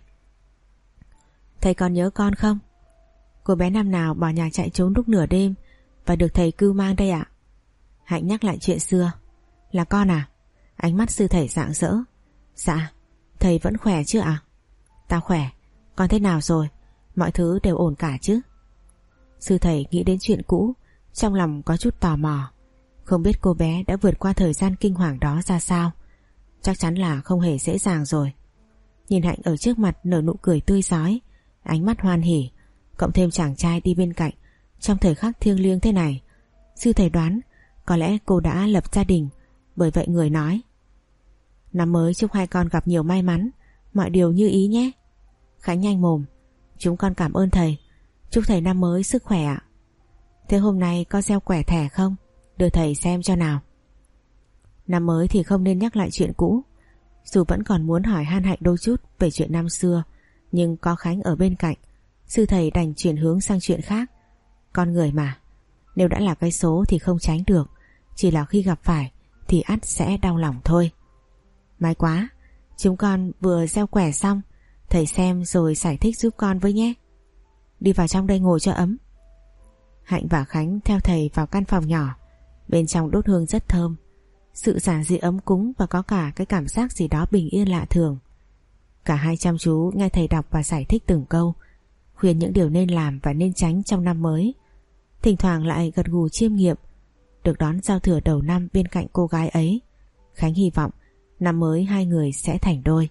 Thầy còn nhớ con không? Cô bé năm nào bỏ nhà chạy trốn lúc nửa đêm và được thầy cưu mang đây ạ? Hạnh nhắc lại chuyện xưa. Là con à? Ánh mắt sư thầy rạng rỡ. Dạ, thầy vẫn khỏe chứ ạ? À? Tao khỏe, con thế nào rồi? Mọi thứ đều ổn cả chứ? Sư thầy nghĩ đến chuyện cũ, trong lòng có chút tò mò. Không biết cô bé đã vượt qua thời gian kinh hoàng đó ra sao. Chắc chắn là không hề dễ dàng rồi. Nhìn Hạnh ở trước mặt nở nụ cười tươi rói, ánh mắt hoan hỉ, cộng thêm chàng trai đi bên cạnh trong thời khắc thiêng liêng thế này, sư thầy đoán có lẽ cô đã lập gia đình. Bởi vậy người nói: năm mới chúc hai con gặp nhiều may mắn, mọi điều như ý nhé. Khánh nhanh mồm: chúng con cảm ơn thầy, chúc thầy năm mới sức khỏe ạ. Thế hôm nay có gieo quẻ thẻ không? Đưa thầy xem cho nào. Năm mới thì không nên nhắc lại chuyện cũ. Dù vẫn còn muốn hỏi han Hạnh đôi chút về chuyện năm xưa, nhưng có Khánh ở bên cạnh, sư thầy đành chuyển hướng sang chuyện khác. Con người mà, nếu đã là cái số thì không tránh được, chỉ là khi gặp phải thì ắt sẽ đau lòng thôi. May quá, chúng con vừa gieo quẻ xong, thầy xem rồi giải thích giúp con với nhé. Đi vào trong đây ngồi cho ấm. Hạnh và Khánh theo thầy vào căn phòng nhỏ. Bên trong đốt hương rất thơm, sự giản dị ấm cúng và có cả cái cảm giác gì đó bình yên lạ thường. Cả hai chăm chú nghe thầy đọc và giải thích từng câu, khuyên những điều nên làm và nên tránh trong năm mới. Thỉnh thoảng lại gật gù chiêm nghiệm. Được đón giao thừa đầu năm bên cạnh cô gái ấy, Khánh hy vọng năm mới hai người sẽ thành đôi.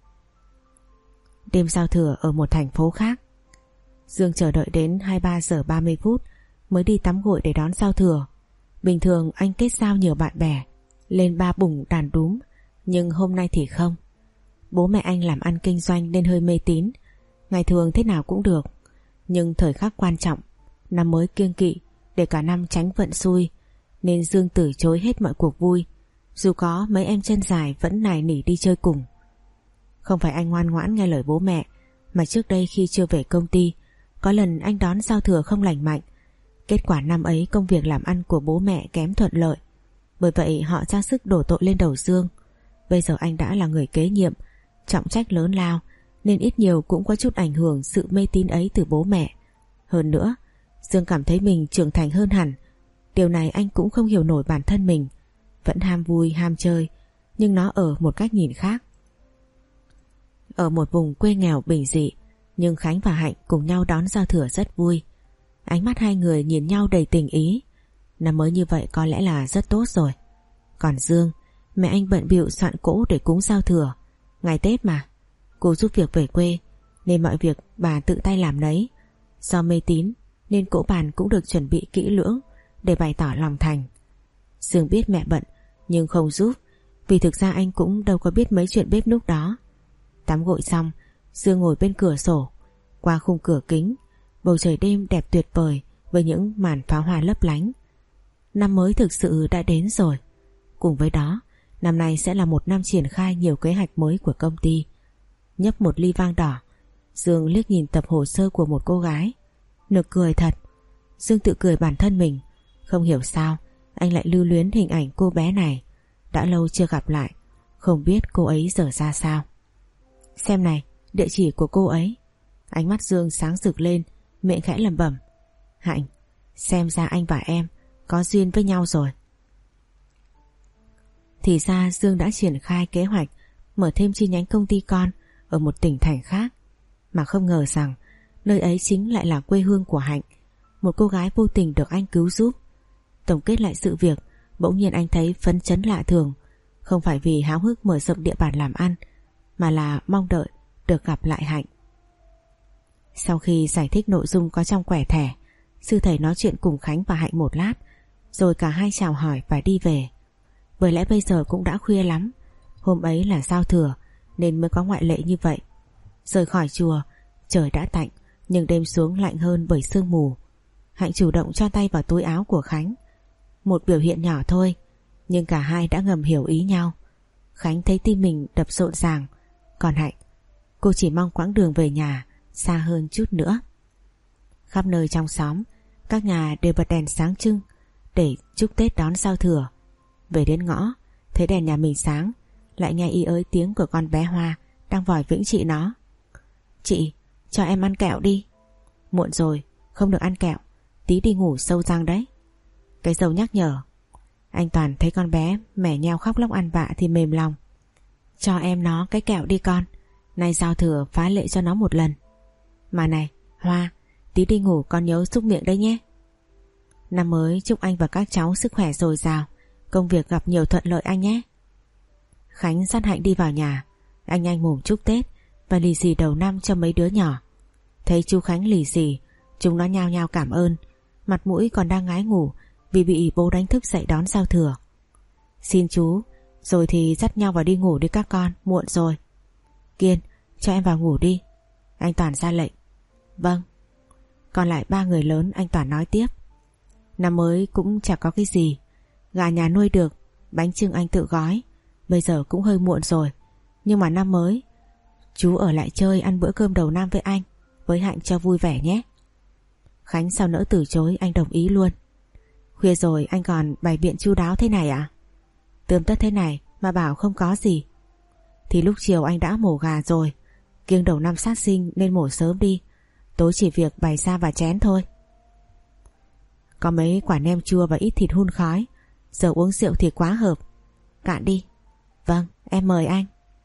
Đêm giao thừa ở một thành phố khác, Dương chờ đợi đến hai mươi ba giờ ba mươi phút mới đi tắm gội để đón giao thừa. Bình thường anh kết giao nhiều bạn bè, lên ba bùng đàn đúm, nhưng hôm nay thì không. Bố mẹ anh làm ăn kinh doanh nên hơi mê tín, ngày thường thế nào cũng được, nhưng thời khắc quan trọng, năm mới kiêng kỵ để cả năm tránh vận xui, nên Dương từ chối hết mọi cuộc vui, dù có mấy em chân dài vẫn nài nỉ đi chơi cùng. Không phải anh ngoan ngoãn nghe lời bố mẹ, mà trước đây khi chưa về công ty, có lần anh đón giao thừa không lành mạnh. Kết quả năm ấy công việc làm ăn của bố mẹ kém thuận lợi, bởi vậy họ ra sức đổ tội lên đầu Dương. Bây giờ anh đã là người kế nhiệm, trọng trách lớn lao, nên ít nhiều cũng có chút ảnh hưởng sự mê tín ấy từ bố mẹ. Hơn nữa, Dương cảm thấy mình trưởng thành hơn hẳn. Điều này anh cũng không hiểu nổi bản thân mình, vẫn ham vui ham chơi, nhưng nó ở một cách nhìn khác. Ở một vùng quê nghèo bình dị, nhưng Khánh và Hạnh cùng nhau đón giao thừa rất vui. Ánh mắt hai người nhìn nhau đầy tình ý. Năm mới như vậy có lẽ là rất tốt rồi. Còn Dương, mẹ anh bận bịu soạn cỗ để cúng giao thừa. Ngày Tết mà, cô giúp việc về quê nên mọi việc bà tự tay làm nấy. Do mê tín nên cỗ bàn cũng được chuẩn bị kỹ lưỡng để bày tỏ lòng thành. Dương biết mẹ bận nhưng không giúp, vì thực ra anh cũng đâu có biết mấy chuyện bếp núc đó. Tắm gội xong, Dương ngồi bên cửa sổ, qua khung cửa kính, bầu trời đêm đẹp tuyệt vời với những màn pháo hoa lấp lánh. Năm mới thực sự đã đến rồi. Cùng với đó, năm nay sẽ là một năm triển khai nhiều kế hoạch mới của công ty. Nhấp một ly vang đỏ, Dương liếc nhìn tập hồ sơ của một cô gái. Nực cười thật. Dương tự cười bản thân mình. Không hiểu sao anh lại lưu luyến hình ảnh cô bé này. Đã lâu chưa gặp lại, không biết cô ấy giờ ra sao. Xem này, địa chỉ của cô ấy. Ánh mắt Dương sáng rực lên, miệng khẽ lẩm bẩm. Hạnh, xem ra anh và em có duyên với nhau rồi. Thì ra Dương đã triển khai kế hoạch mở thêm chi nhánh công ty con ở một tỉnh thành khác, mà không ngờ rằng nơi ấy chính lại là quê hương của Hạnh, một cô gái vô tình được anh cứu giúp. Tổng kết lại sự việc, bỗng nhiên anh thấy phấn chấn lạ thường, không phải vì háo hức mở rộng địa bàn làm ăn, mà là mong đợi được gặp lại Hạnh. Sau khi giải thích nội dung có trong quẻ thẻ, sư thầy nói chuyện cùng Khánh và Hạnh một lát, rồi cả hai chào hỏi và đi về. Bởi lẽ bây giờ cũng đã khuya lắm, hôm ấy là giao thừa nên mới có ngoại lệ như vậy. Rời khỏi chùa, trời đã tạnh nhưng đêm xuống lạnh hơn bởi sương mù. Hạnh chủ động cho tay vào túi áo của Khánh, một biểu hiện nhỏ thôi, nhưng cả hai đã ngầm hiểu ý nhau. Khánh thấy tim mình đập rộn ràng, còn Hạnh, cô chỉ mong quãng đường về nhà xa hơn chút nữa. Khắp nơi trong xóm, các nhà đều bật đèn sáng trưng để chúc Tết đón giao thừa. Về đến ngõ, thấy đèn nhà mình sáng, lại nghe y ới tiếng của con bé Hoa đang vòi vĩnh chị nó. Chị, cho em ăn kẹo đi. Muộn rồi, không được ăn kẹo, tí đi ngủ sâu răng đấy. Cái dâu nhắc nhở. Anh Toàn thấy con bé mẻ nheo khóc lóc ăn vạ thì mềm lòng. Cho em nó cái kẹo đi con, nay giao thừa phá lệ cho nó một lần. Mà này Hoa, tí đi ngủ con nhớ xúc miệng đấy nhé. Năm mới chúc anh và các cháu sức khỏe dồi dào, công việc gặp nhiều thuận lợi anh nhé. Khánh dắt Hạnh đi vào nhà. Anh nhanh mồm chúc Tết và lì xì đầu năm cho mấy đứa nhỏ. Thấy chú Khánh lì xì, chúng nó nhao nhao cảm ơn, mặt mũi còn đang ngái ngủ vì bị bố đánh thức dậy đón giao thừa. Xin chú, rồi thì dắt nhau vào đi ngủ đi các con, muộn rồi. Kiên, cho em vào ngủ đi, anh Toàn ra lệnh. Vâng. Còn lại ba người lớn, anh Toàn nói tiếp. Năm mới cũng chả có cái gì, gà nhà nuôi được, bánh chưng anh tự gói. Bây giờ cũng hơi muộn rồi, nhưng mà năm mới chú ở lại chơi ăn bữa cơm đầu năm với anh, với Hạnh cho vui vẻ nhé. Khánh sao nỡ từ chối, anh đồng ý luôn. Khuya rồi anh còn bày biện chu đáo thế này à? Tươm tất thế này mà bảo không có gì. Thì lúc chiều anh đã mổ gà rồi, kiêng đầu năm sát sinh nên mổ sớm đi, tối chỉ việc bày ra và chén thôi. Có mấy quả nem chua và ít thịt hun khói, giờ uống rượu thì quá hợp. Cạn đi. Vâng, em mời anh.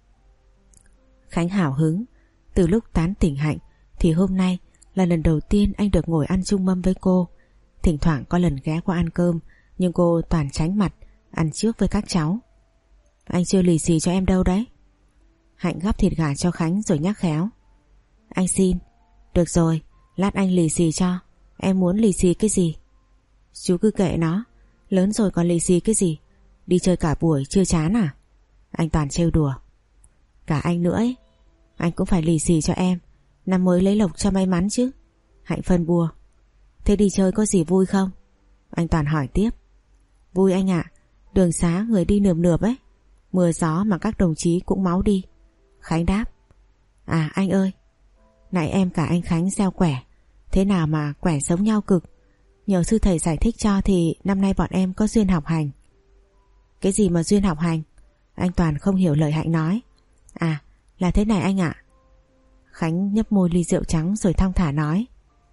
Khánh hào hứng. Từ lúc tán tỉnh Hạnh thì hôm nay là lần đầu tiên anh được ngồi ăn chung mâm với cô. Thỉnh thoảng có lần ghé qua ăn cơm, nhưng cô toàn tránh mặt, ăn trước với các cháu. Anh chưa lì xì cho em đâu đấy. Hạnh gắp thịt gà cho Khánh rồi nhắc khéo. Anh xin. Được rồi, lát anh lì xì cho. Em muốn lì xì cái gì? Chú cứ kệ nó, lớn rồi còn lì xì cái gì? Đi chơi cả buổi chưa chán à? Anh Toàn trêu đùa. Cả anh nữa ấy, anh cũng phải lì xì cho em, năm mới lấy lộc cho may mắn chứ. Hạnh phân bua. Thế đi chơi có gì vui không? Anh Toàn hỏi tiếp. Vui anh ạ, đường xá người đi nườm nượp ấy, mưa gió mà các đồng chí cũng máu đi. Khánh đáp. À anh ơi, nãy em cả anh Khánh gieo quẻ, thế nào mà quẻ giống nhau cực. Nhờ sư thầy giải thích cho thì năm nay bọn em có duyên học hành. Cái gì mà duyên học hành? Anh Toàn không hiểu lời Hạnh nói. À là thế này anh ạ. Khánh nhấp môi ly rượu trắng rồi thong thả nói.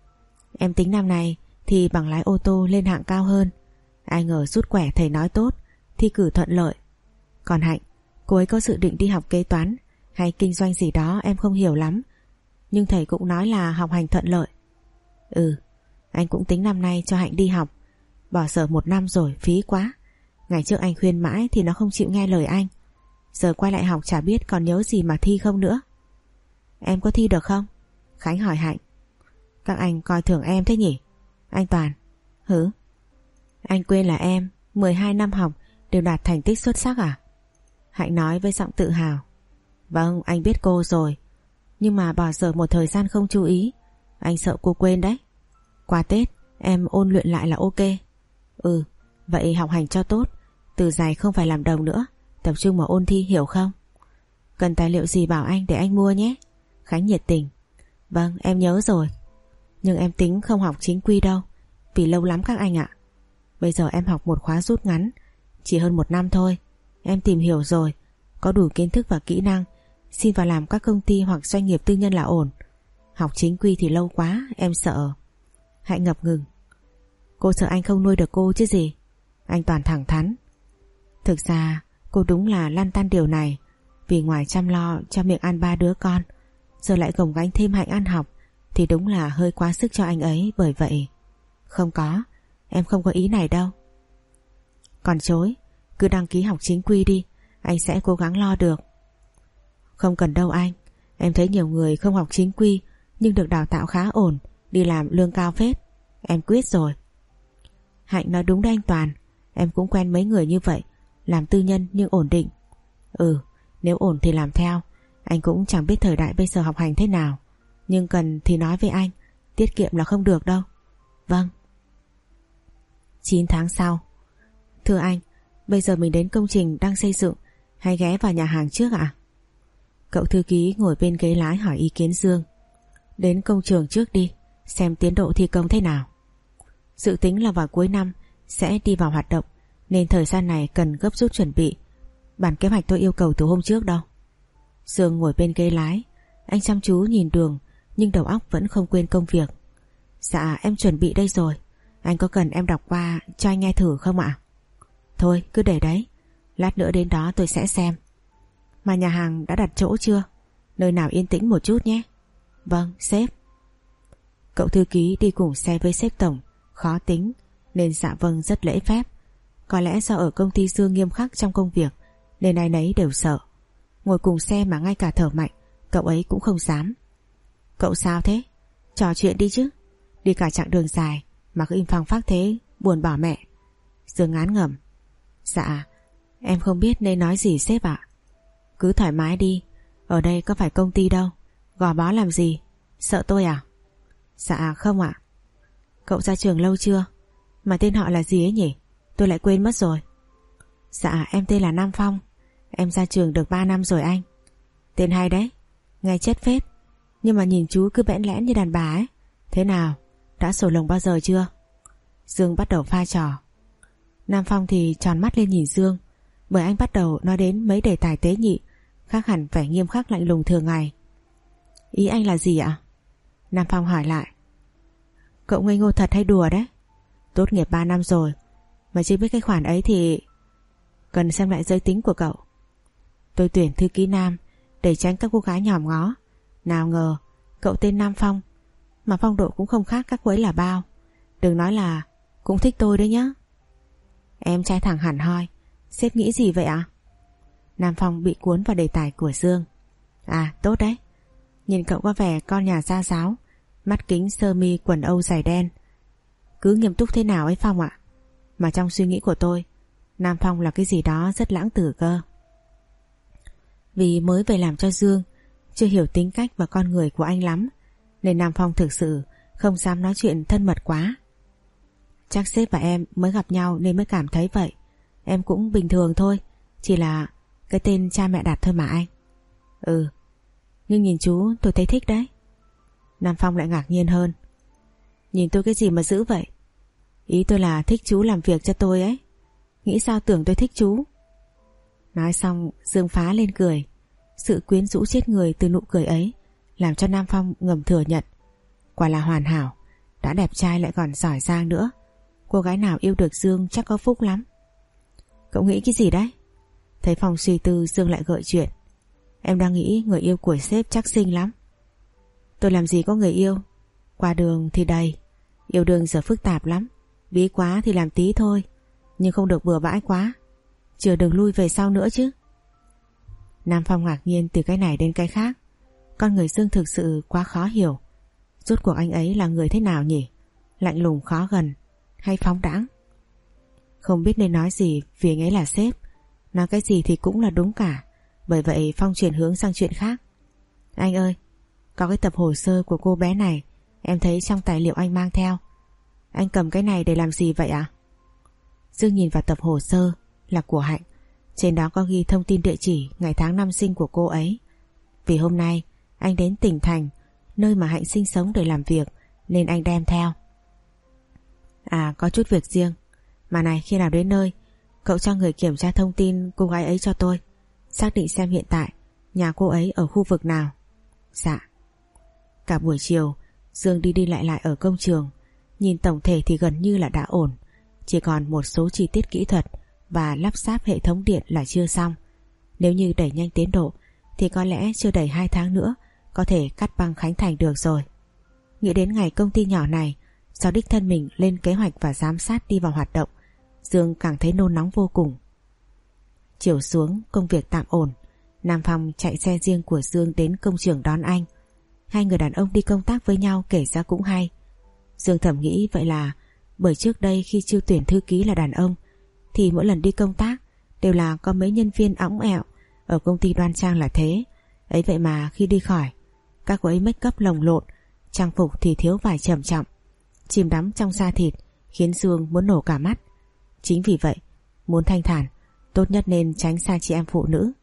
Em tính năm nay thì bằng lái ô tô lên hạng cao hơn. Ai ngờ rút quẻ thầy nói tốt, thi cử thuận lợi. Còn Hạnh, cô ấy có dự định đi học kế toán hay kinh doanh gì đó em không hiểu lắm, nhưng thầy cũng nói là học hành thuận lợi. Ừ, anh cũng tính năm nay cho Hạnh đi học. Bỏ dở một năm rồi phí quá. Ngày trước anh khuyên mãi thì nó không chịu nghe lời anh, giờ quay lại học chả biết còn nhớ gì mà thi không nữa. Em có thi được không? Khánh hỏi Hạnh. Các anh coi thường em thế nhỉ? Anh Toàn. Hứ? Anh quên là em mười hai năm học đều đạt thành tích xuất sắc à? Hạnh nói với giọng tự hào. Vâng, anh biết cô rồi, nhưng mà bỏ dở một thời gian không chú ý, anh sợ cô quên đấy. Qua Tết em ôn luyện lại là ok. Ừ, vậy học hành cho tốt, từ dài không phải làm đồng nữa, tập trung mà ôn thi, hiểu không? Cần tài liệu gì bảo anh để anh mua nhé. Khánh nhiệt tình. Vâng, em nhớ rồi. Nhưng em tính không học chính quy đâu, vì lâu lắm các anh ạ. Bây giờ em học một khóa rút ngắn, chỉ hơn một năm thôi. Em tìm hiểu rồi, có đủ kiến thức và kỹ năng, xin vào làm các công ty hoặc doanh nghiệp tư nhân là ổn. Học chính quy thì lâu quá, em sợ. Hạnh ngập ngừng. Cô sợ anh không nuôi được cô chứ gì? Anh Toàn thẳng thắn. Thực ra cô đúng là lăn tăn điều này, vì ngoài chăm lo cho miệng ăn ba đứa con, giờ lại gồng gánh thêm Hạnh ăn học, thì đúng là hơi quá sức cho anh ấy. Bởi vậy không có, em không có ý này đâu. Còn chối, cứ đăng ký học chính quy đi, anh sẽ cố gắng lo được. Không cần đâu anh, em thấy nhiều người không học chính quy nhưng được đào tạo khá ổn, đi làm lương cao phết. Em quyết rồi. Hạnh nói đúng đấy anh Toàn, em cũng quen mấy người như vậy, làm tư nhân nhưng ổn định. Ừ, nếu ổn thì làm theo. Anh cũng chẳng biết thời đại bây giờ học hành thế nào, nhưng cần thì nói với anh, tiết kiệm là không được đâu. Vâng. chín tháng sau. Thưa anh, bây giờ mình đến công trình đang xây dựng hay ghé vào nhà hàng trước ạ? Cậu thư ký ngồi bên ghế lái hỏi ý kiến Dương. Đến công trường trước đi, xem tiến độ thi công thế nào. Dự tính là vào cuối năm sẽ đi vào hoạt động, nên thời gian này cần gấp rút chuẩn bị. Bản kế hoạch tôi yêu cầu từ hôm trước đâu. Dương ngồi bên ghế lái, anh chăm chú nhìn đường nhưng đầu óc vẫn không quên công việc. Dạ em chuẩn bị đây rồi, anh có cần em đọc qua cho anh nghe thử không ạ? Thôi cứ để đấy, lát nữa đến đó tôi sẽ xem. Mà nhà hàng đã đặt chỗ chưa? Nơi nào yên tĩnh một chút nhé. Vâng sếp. Cậu thư ký đi cùng xe với sếp tổng khó tính nên dạ vâng rất lễ phép. Có lẽ do ở công ty Dương nghiêm khắc trong công việc nên ai nấy đều sợ. Ngồi cùng xe mà ngay cả thở mạnh cậu ấy cũng không dám. Cậu sao thế? Trò chuyện đi chứ. Đi cả chặng đường dài mà cứ im phăng phắc thế, buồn bỏ mẹ. Dương ngán ngẩm. Dạ em không biết nên nói gì sếp ạ. Cứ thoải mái đi, ở đây có phải công ty đâu. Gò bó làm gì? Sợ tôi à? Dạ không ạ. Cậu ra trường lâu chưa? Mà tên họ là gì ấy nhỉ? Tôi lại quên mất rồi. Dạ em tên là Nam Phong. Em ra trường được ba năm rồi anh. Tên hay đấy, nghe chất phết. Nhưng mà nhìn chú cứ bẽn lẽn như đàn bà ấy. Thế nào, đã sổ lồng bao giờ chưa? Dương bắt đầu pha trò. Nam Phong thì tròn mắt lên nhìn Dương, bởi anh bắt đầu nói đến mấy đề tài tế nhị, khác hẳn vẻ nghiêm khắc lạnh lùng thường ngày. Ý anh là gì ạ? Nam Phong hỏi lại. Cậu ngây ngô thật hay đùa đấy? Tốt nghiệp ba năm rồi mà chưa biết cái khoản ấy thì cần xem lại giới tính của cậu. Tôi tuyển thư ký nam để tránh các cô gái nhòm ngó. Nào ngờ cậu tên Nam Phong mà phong độ cũng không khác các cô ấy là bao. Đừng nói là cũng thích tôi đấy nhá. Em trai thẳng hẳn hoi. Sếp nghĩ gì vậy ạ? Nam Phong bị cuốn vào đề tài của Dương. À tốt đấy. Nhìn cậu có vẻ con nhà gia giáo, mắt kính sơ mi quần âu giày đen. Cứ nghiêm túc thế nào ấy Phong ạ. Mà trong suy nghĩ của tôi, Nam Phong là cái gì đó rất lãng tử cơ. Vì mới về làm cho Dương, chưa hiểu tính cách và con người của anh lắm, nên Nam Phong thực sự không dám nói chuyện thân mật quá. Chắc sếp và em mới gặp nhau nên mới cảm thấy vậy. Em cũng bình thường thôi, chỉ là cái tên cha mẹ đặt thôi mà anh. Ừ, nhưng nhìn chú tôi thấy thích đấy. Nam Phong lại ngạc nhiên hơn. Nhìn tôi cái gì mà dữ vậy? Ý tôi là thích chú làm việc cho tôi ấy. Nghĩ sao tưởng tôi thích chú? Nói xong Dương phá lên cười. Sự quyến rũ chết người từ nụ cười ấy làm cho Nam Phong ngầm thừa nhận. Quả là hoàn hảo, đã đẹp trai lại còn giỏi giang nữa. Cô gái nào yêu được Dương chắc có phúc lắm. Cậu nghĩ cái gì đấy? Thấy Phong suy tư, Dương lại gợi chuyện. Em đang nghĩ người yêu của sếp chắc xinh lắm. Tôi làm gì có người yêu. Qua đường thì đầy. Yêu đương giờ phức tạp lắm. Bí quá thì làm tí thôi, nhưng không được bừa bãi quá. Chưa đừng lui về sau nữa chứ. Nam Phong ngạc nhiên từ cái này đến cái khác. Con người Dương thực sự quá khó hiểu. Rốt cuộc anh ấy là người thế nào nhỉ? Lạnh lùng khó gần hay phóng đãng? Không biết nên nói gì vì anh ấy là sếp. Nói cái gì thì cũng là đúng cả. Bởi vậy Phong chuyển hướng sang chuyện khác. Anh ơi, có cái tập hồ sơ của cô bé này, em thấy trong tài liệu anh mang theo. Anh cầm cái này để làm gì vậy ạ? À? Dương nhìn vào tập hồ sơ là của Hạnh. Trên đó có ghi thông tin địa chỉ, ngày tháng năm sinh của cô ấy. Vì hôm nay anh đến tỉnh thành, nơi mà Hạnh sinh sống để làm việc, nên anh đem theo. À, có chút việc riêng. Mà này, khi nào đến nơi, cậu cho người kiểm tra thông tin cô gái ấy cho tôi, xác định xem hiện tại nhà cô ấy ở khu vực nào. Dạ. Cả buổi chiều Dương đi đi lại lại ở công trường. Nhìn tổng thể thì gần như là đã ổn. Chỉ còn một số chi tiết kỹ thuật và lắp ráp hệ thống điện là chưa xong. Nếu như đẩy nhanh tiến độ thì có lẽ chưa đầy hai tháng nữa có thể cắt băng khánh thành được rồi. Nghĩ đến ngày công ty nhỏ này do đích thân mình lên kế hoạch và giám sát đi vào hoạt động, Dương càng thấy nôn nóng vô cùng. Chiều xuống công việc tạm ổn. Nam Phong chạy xe riêng của Dương đến công trường đón anh. Hai người đàn ông đi công tác với nhau kể ra cũng hay. Dương thầm nghĩ vậy là bởi trước đây khi chưa tuyển thư ký là đàn ông thì mỗi lần đi công tác đều là có mấy nhân viên õng ẹo. Ở công ty đoan trang là thế. Ấy vậy mà khi đi khỏi, các cô ấy make up lồng lộn, trang phục thì thiếu vải trầm trọng, chìm đắm trong da thịt khiến Dương muốn nổ cả mắt. Chính vì vậy, muốn thanh thản, tốt nhất nên tránh xa chị em phụ nữ.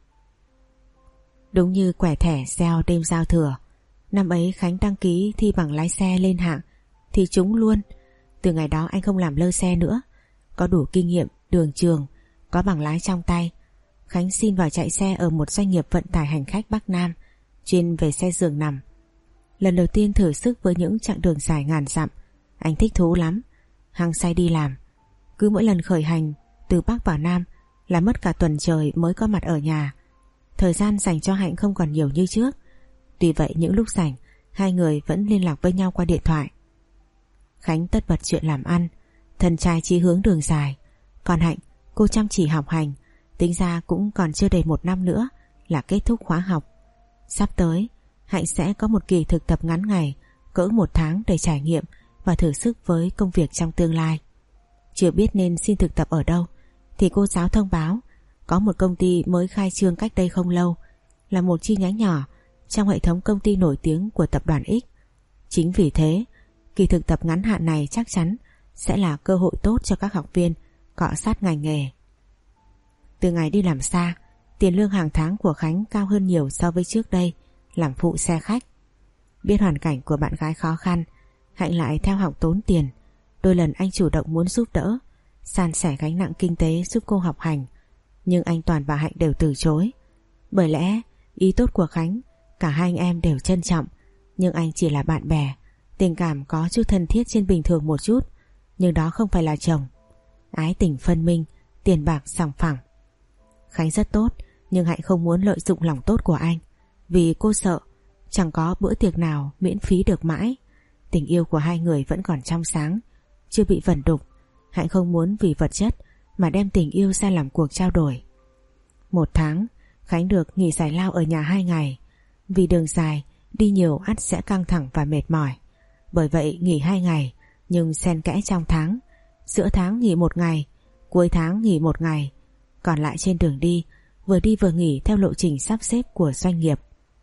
Đúng như quẻ thẻ gieo đêm giao thừa, năm ấy Khánh đăng ký thi bằng lái xe lên hạng thì trúng luôn. Từ ngày đó anh không làm lơ xe nữa. Có đủ kinh nghiệm đường trường, có bằng lái trong tay, Khánh xin vào chạy xe ở một doanh nghiệp vận tải hành khách Bắc Nam, chuyên về xe giường nằm. Lần đầu tiên thử sức với những chặng đường dài ngàn dặm, anh thích thú lắm, hăng say đi làm. Cứ mỗi lần khởi hành Từ Bắc vào Nam là mất cả tuần trời mới có mặt ở nhà. Thời gian dành cho Hạnh không còn nhiều như trước. Tuy vậy những lúc rảnh, hai người vẫn liên lạc với nhau qua điện thoại. Khánh tất bật chuyện làm ăn, thân trai chí hướng đường dài. Còn Hạnh, cô chăm chỉ học hành, tính ra cũng còn chưa đầy một năm nữa là kết thúc khóa học. Sắp tới, Hạnh sẽ có một kỳ thực tập ngắn ngày, cỡ một tháng để trải nghiệm và thử sức với công việc trong tương lai. Chưa biết nên xin thực tập ở đâu, thì cô giáo thông báo có một công ty mới khai trương cách đây không lâu, là một chi nhánh nhỏ trong hệ thống công ty nổi tiếng của tập đoàn X. Chính vì thế, kỳ thực tập ngắn hạn này chắc chắn sẽ là cơ hội tốt cho các học viên cọ sát ngành nghề. Từ ngày đi làm xa, tiền lương hàng tháng của Khánh cao hơn nhiều so với trước đây làm phụ xe khách. Biết hoàn cảnh của bạn gái khó khăn, Hạnh lại theo học tốn tiền. Đôi lần anh chủ động muốn giúp đỡ, san sẻ gánh nặng kinh tế giúp cô học hành, nhưng anh Toàn và Hạnh đều từ chối. Bởi lẽ ý tốt của Khánh cả hai anh em đều trân trọng, nhưng anh chỉ là bạn bè, tình cảm có chút thân thiết trên bình thường một chút, nhưng đó không phải là chồng. Ái tình phân minh, tiền bạc sòng phẳng. Khánh rất tốt, nhưng Hạnh không muốn lợi dụng lòng tốt của anh, vì cô sợ chẳng có bữa tiệc nào miễn phí được mãi. Tình yêu của hai người vẫn còn trong sáng, chưa bị vẩn đục. Hạnh không muốn vì vật chất mà đem tình yêu ra làm cuộc trao đổi. Một tháng, Khánh được nghỉ giải lao ở nhà hai ngày. Vì đường dài, đi nhiều ắt sẽ căng thẳng và mệt mỏi. Bởi vậy nghỉ hai ngày, nhưng xen kẽ trong tháng. Giữa tháng nghỉ một ngày, cuối tháng nghỉ một ngày. Còn lại trên đường đi, vừa đi vừa nghỉ theo lộ trình sắp xếp của doanh nghiệp.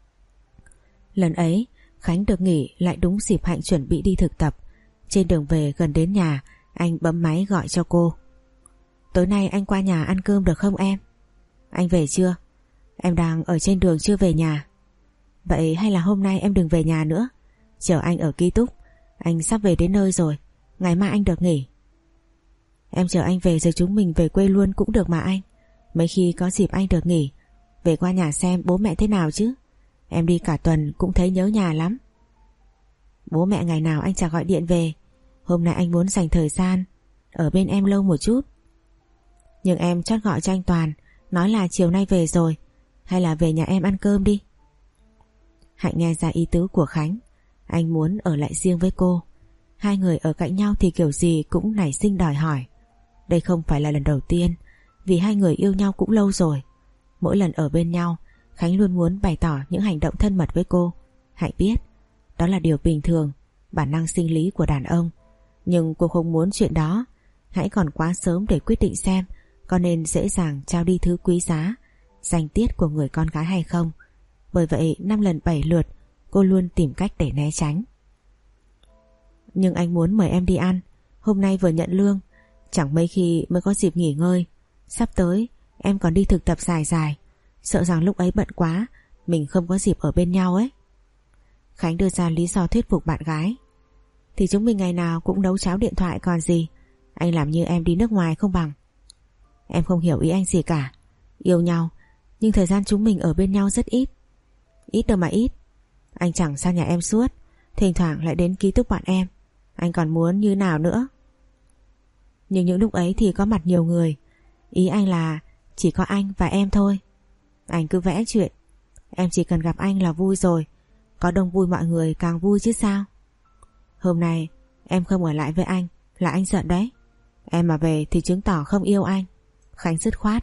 Lần ấy, Khánh được nghỉ lại đúng dịp Hạnh chuẩn bị đi thực tập. Trên đường về gần đến nhà, anh bấm máy gọi cho cô. Tối nay anh qua nhà ăn cơm được không em? Anh về chưa? Em đang ở trên đường chưa về nhà. Vậy hay là hôm nay em đừng về nhà nữa, chờ anh ở ký túc. Anh sắp về đến nơi rồi, ngày mai anh được nghỉ. Em chờ anh về rồi chúng mình về quê luôn cũng được mà anh. Mấy khi có dịp anh được nghỉ, về qua nhà xem bố mẹ thế nào chứ. Em đi cả tuần cũng thấy nhớ nhà lắm. Bố mẹ ngày nào anh chả gọi điện về. Hôm nay anh muốn dành thời gian ở bên em lâu một chút. Nhưng em chót gọi cho anh Toàn, nói là chiều nay về rồi, hay là về nhà em ăn cơm đi. Hạnh nghe ra ý tứ của Khánh, anh muốn ở lại riêng với cô. Hai người ở cạnh nhau thì kiểu gì cũng nảy sinh đòi hỏi. Đây không phải là lần đầu tiên, vì hai người yêu nhau cũng lâu rồi. Mỗi lần ở bên nhau, Khánh luôn muốn bày tỏ những hành động thân mật với cô. Hạnh biết đó là điều bình thường, bản năng sinh lý của đàn ông. Nhưng cô không muốn chuyện đó. Hãy còn quá sớm để quyết định xem có nên dễ dàng trao đi thứ quý giá, danh tiết của người con gái hay không. Bởi vậy năm lần bảy lượt cô luôn tìm cách để né tránh. Nhưng anh muốn mời em đi ăn. Hôm nay vừa nhận lương, chẳng mấy khi mới có dịp nghỉ ngơi. Sắp tới em còn đi thực tập dài dài, sợ rằng lúc ấy bận quá mình không có dịp ở bên nhau ấy. Khánh đưa ra lý do thuyết phục bạn gái. Thì chúng mình ngày nào cũng nấu cháo điện thoại còn gì. Anh làm như em đi nước ngoài không bằng. Em không hiểu ý anh gì cả. Yêu nhau, nhưng thời gian chúng mình ở bên nhau rất ít. Ít đâu mà ít. Anh chẳng sang nhà em suốt, thỉnh thoảng lại đến ký túc bọn em. Anh còn muốn như nào nữa? Nhưng những lúc ấy thì có mặt nhiều người. Ý anh là chỉ có anh và em thôi. Anh cứ vẽ chuyện. Em chỉ cần gặp anh là vui rồi. Có đông vui mọi người càng vui chứ sao. Hôm nay em không ở lại với anh là anh giận đấy. Em mà về thì chứng tỏ không yêu anh. Khánh dứt khoát.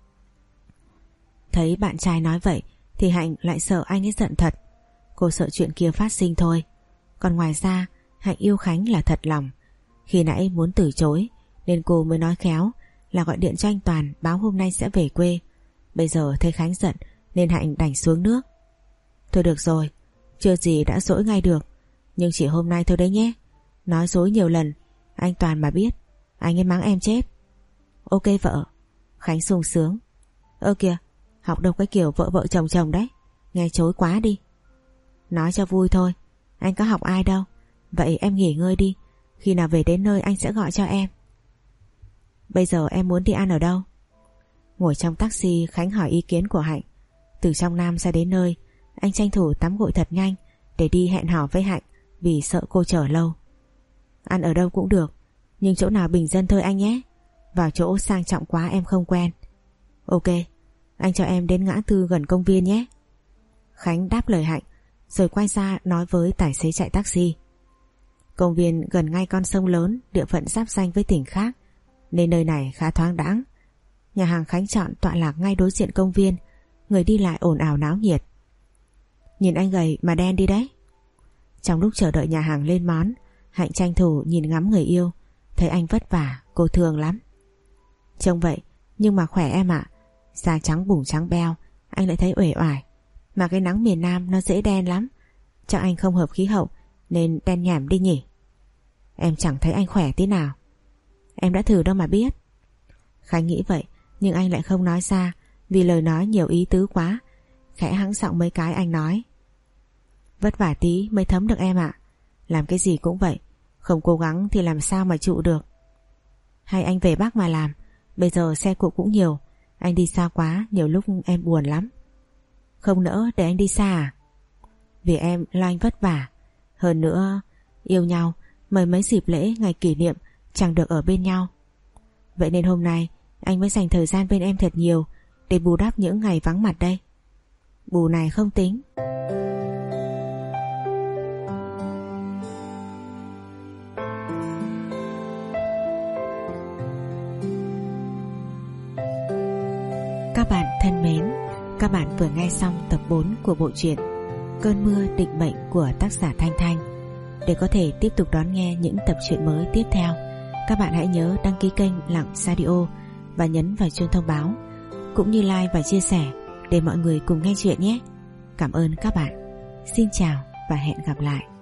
Thấy bạn trai nói vậy thì Hạnh lại sợ anh ấy giận thật. Cô sợ chuyện kia phát sinh thôi. Còn ngoài ra Hạnh yêu Khánh là thật lòng. Khi nãy muốn từ chối nên cô mới nói khéo là gọi điện cho anh Toàn báo hôm nay sẽ về quê. Bây giờ thấy Khánh giận nên Hạnh đành xuống nước. Thôi được rồi, chưa gì đã dỗi ngay được. Nhưng chỉ hôm nay thôi đấy nhé. Nói dối nhiều lần anh Toàn mà biết, anh ấy mắng em chết. Ok vợ. Khánh sung sướng. Ơ kìa, học đâu cái kiểu vợ vợ chồng chồng đấy, nghe chối quá đi. Nói cho vui thôi, anh có học ai đâu. Vậy em nghỉ ngơi đi, khi nào về đến nơi anh sẽ gọi cho em. Bây giờ em muốn đi ăn ở đâu? Ngồi trong taxi, Khánh hỏi ý kiến của Hạnh. Từ trong Nam ra đến nơi, anh tranh thủ tắm gội thật nhanh để đi hẹn hò với Hạnh, vì sợ cô chờ lâu. Ăn ở đâu cũng được, nhưng chỗ nào bình dân thôi anh nhé. vào chỗ sang trọng quá em không quen. Ok, anh cho em đến ngã tư gần công viên nhé. Khánh đáp lời Hạnh rồi quay ra nói với tài xế chạy taxi. Công viên gần ngay con sông lớn, địa phận giáp ranh với tỉnh khác nên nơi này khá thoáng đãng. Nhà hàng Khánh chọn tọa lạc ngay đối diện công viên, người đi lại ồn ào náo nhiệt. Nhìn anh gầy mà đen đi đấy. Trong lúc chờ đợi nhà hàng lên món, Hạnh tranh thủ nhìn ngắm người yêu. Thấy anh vất vả, cô thương lắm. Trông vậy nhưng mà khỏe em ạ. Da trắng bủng trắng beo, anh lại thấy uể oải. Mà cái nắng miền Nam nó dễ đen lắm. Chắc anh không hợp khí hậu nên đen nhẻm đi nhỉ. Em chẳng thấy anh khỏe tí nào. Em đã thử đâu mà biết. Khánh nghĩ vậy nhưng anh lại không nói ra vì lời nói nhiều ý tứ quá. Khẽ hắng giọng mấy cái anh nói. Vất vả tí mới thấm được em ạ. Làm cái gì cũng vậy, không cố gắng thì làm sao mà trụ được. Hay anh về Bắc mà làm. Bây giờ xe cộ cũng nhiều. Anh đi xa quá, nhiều lúc em buồn lắm. Không nỡ để anh đi xa à? Vì em lo anh vất vả. Hơn nữa yêu nhau mời mấy dịp lễ ngày kỷ niệm chẳng được ở bên nhau. Vậy nên hôm nay anh mới dành thời gian bên em thật nhiều để bù đắp những ngày vắng mặt đây. Bù này không tính. Các bạn thân mến, các bạn vừa nghe xong tập bốn của bộ truyện Cơn mưa định mệnh của tác giả Thanh Thanh. Để có thể tiếp tục đón nghe những tập truyện mới tiếp theo, các bạn hãy nhớ đăng ký kênh Lặng Radio và nhấn vào chuông thông báo, cũng như like và chia sẻ để mọi người cùng nghe chuyện nhé. Cảm ơn các bạn. Xin chào và hẹn gặp lại.